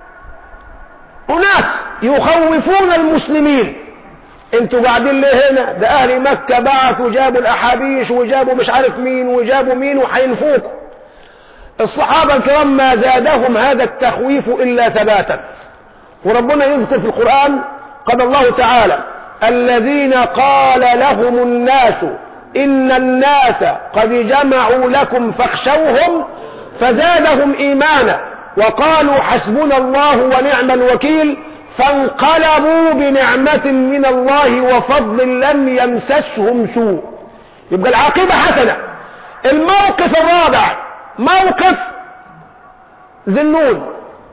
أناس يخوفون المسلمين: انتوا قاعدين ليه هنا؟ ده أهل مكة بعثوا جابوا الأحابيش وجابوا مش عارف مين وجابوا مين وحينفوكم. الصحابة الكرام ما زادهم هذا التخويف إلا ثباتا. وربنا يذكر في القرآن قال الله تعالى: الذين قال لهم الناس إن الناس قد جمعوا لكم فاخشوهم فزادهم إيمانا وقالوا حسبنا الله ونعم الوكيل فانقلبوا بنعمة من الله وفضل لم يمسسهم سوء. يبقى العاقبة حسنة. الموقف الرابع موقف ذنون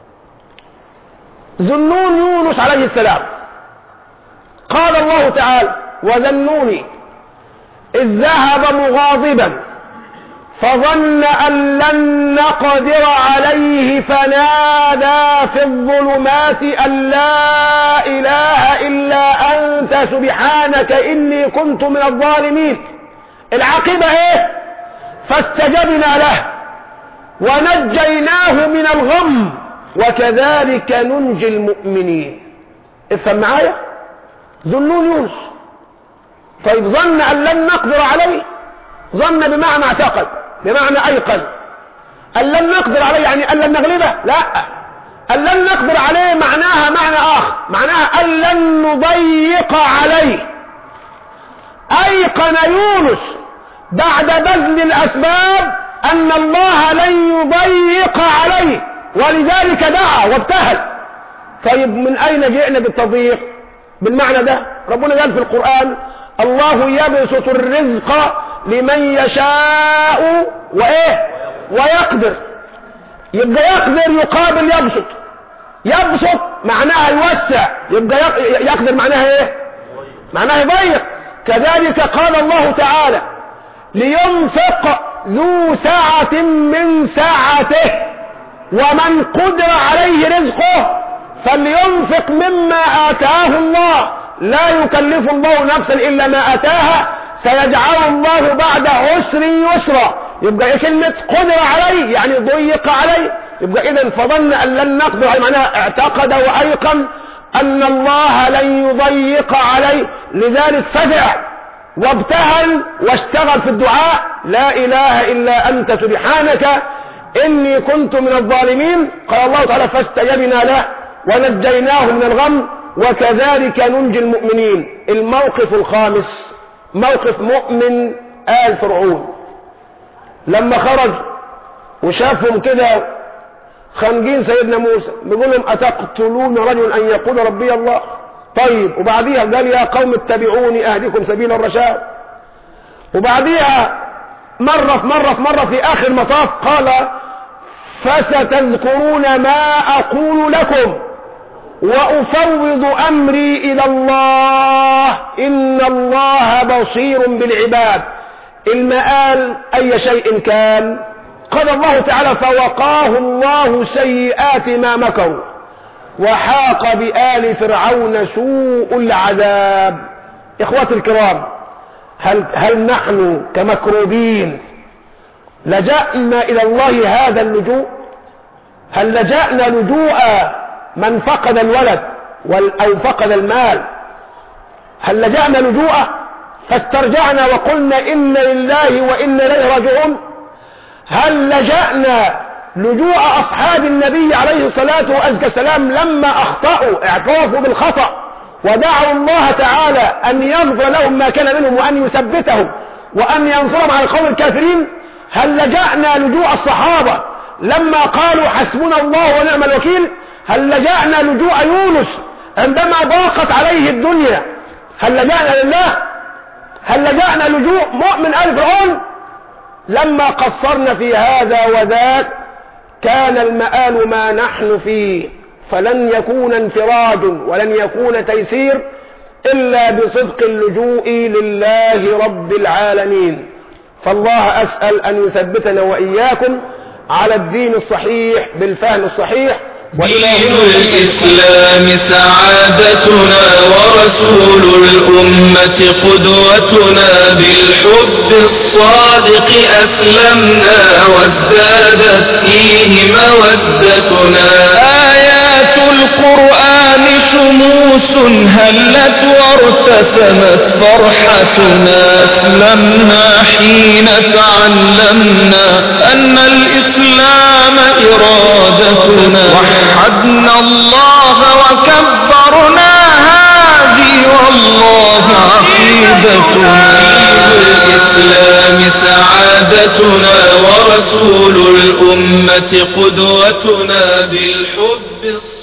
يونس عليه السلام. قال الله تعالى: وذنوني إذ ذهب مغاضبا فظن أن لن نقدر عليه فنادى في الظلمات أن لا إله إلا أنت سبحانك إني كنت من الظالمين. العاقبة إيه؟ فاستجبنا له ونجيناه من الغم وكذلك ننجي المؤمنين. افهم معايا، ذنون يونس. طيب ظن أن لن نقدر عليه، ظن بمعنى اعتقد، بمعنى أيقن. أن لن نقدر عليه يعني أن لن نغلبه؟ لا، أن لن نقدر عليه معناها معنى آخر، معناها أن لن نضيق عليه. أيقن يونس بعد بذل الأسباب أن الله لن يضيق عليه، ولذلك دعا وابتهل. طيب من أين جئنا بالتضييق بالمعنى ده؟ ربنا قال في القرآن: الله يبسط الرزق لمن يشاء ويقدر. يبقى يقدر يقابل يبسط. يبسط معناها يوسع، يبقى يقدر معناها ايه؟ معناها يضيق. كذلك قال الله تعالى: لينفق ذو سعة من سعته ومن قدر عليه رزقه فلينفق مما آتاه الله لا يكلف الله نفسا إلا ما آتاها سيجعل الله بعد عسر يسرا. يبقى كلمة قدر عليه يعني ضيق عليه. يبقى إذن فظن أن لن نقدر عليه، معناها اعتقد وأيقن أن الله لن يضيق عليه، لذلك فزع وابتهل واشتغل في الدعاء: لا إله إلا أنت سبحانك إني كنت من الظالمين. قال الله تعالى: فاستجبنا له ونجيناه من الغم وكذلك ننجي المؤمنين. الموقف الخامس موقف مؤمن آل فرعون، لما خرج وشافهم كده خانقين سيدنا موسى بيقول لهم: أتقتلون رجل أن يقول ربي الله؟ طيب، وبعديها قال: يا قوم اتبعوني أهدكم سبيل الرشاد. وبعديها مرة في آخر مطاف قال: فستذكرون ما أقول لكم وأفوض أمري إلى الله إن الله بصير بالعباد. المآل أي شيء كان قال الله تعالى: فوقاه الله سيئات ما مكروا وحاق بآل فرعون سوء العذاب. إخواتي الكرام، هل نحن كمكروبين لجأنا إلى الله هذا اللجوء؟ هل لجأنا لجوء من فقد الولد أو فقد المال؟ هل لجأنا لجوءه فاسترجعنا وقلنا إن لله وإنا إليه راجعون؟ هل لجأنا لجوء أصحاب النبي عليه الصلاة والسلام لما أخطأوا اعترفوا بالخطأ ودعوا الله تعالى أن يغفر لهم ما كان منهم وأن يثبتهم وأن ينصرهم على القوم الكافرين؟ هل لجأنا لجوء الصحابة لما قالوا حسبنا الله ونعم الوكيل؟ هل لجأنا لجوء يونس عندما ضاقت عليه الدنيا؟ هل لجأنا لله؟ هل لجأنا لجوء مؤمن آل فرعون؟ لما قصرنا في هذا وذاك كان المآل ما نحن فيه، فلن يكون انفراج ولن يكون تيسير إلا بصدق اللجوء لله رب العالمين. فالله أسأل أن يثبتنا وإياكم على الدين الصحيح بالفهم الصحيح. دين الإسلام سعادتنا ورسول الأمة قدوتنا، بالحب الصادق أسلمنا وازدادت فيه مودتنا. آيات القرآن شموس هلت وارتسمت فرحتنا، أسلمنا حين تعلمنا أن الإسلام إرادتنا، وحدنا الله وكبرنا هذه والله عقيدتنا. الإسلام سعادتنا ورسول الأمة قدوتنا، بالحب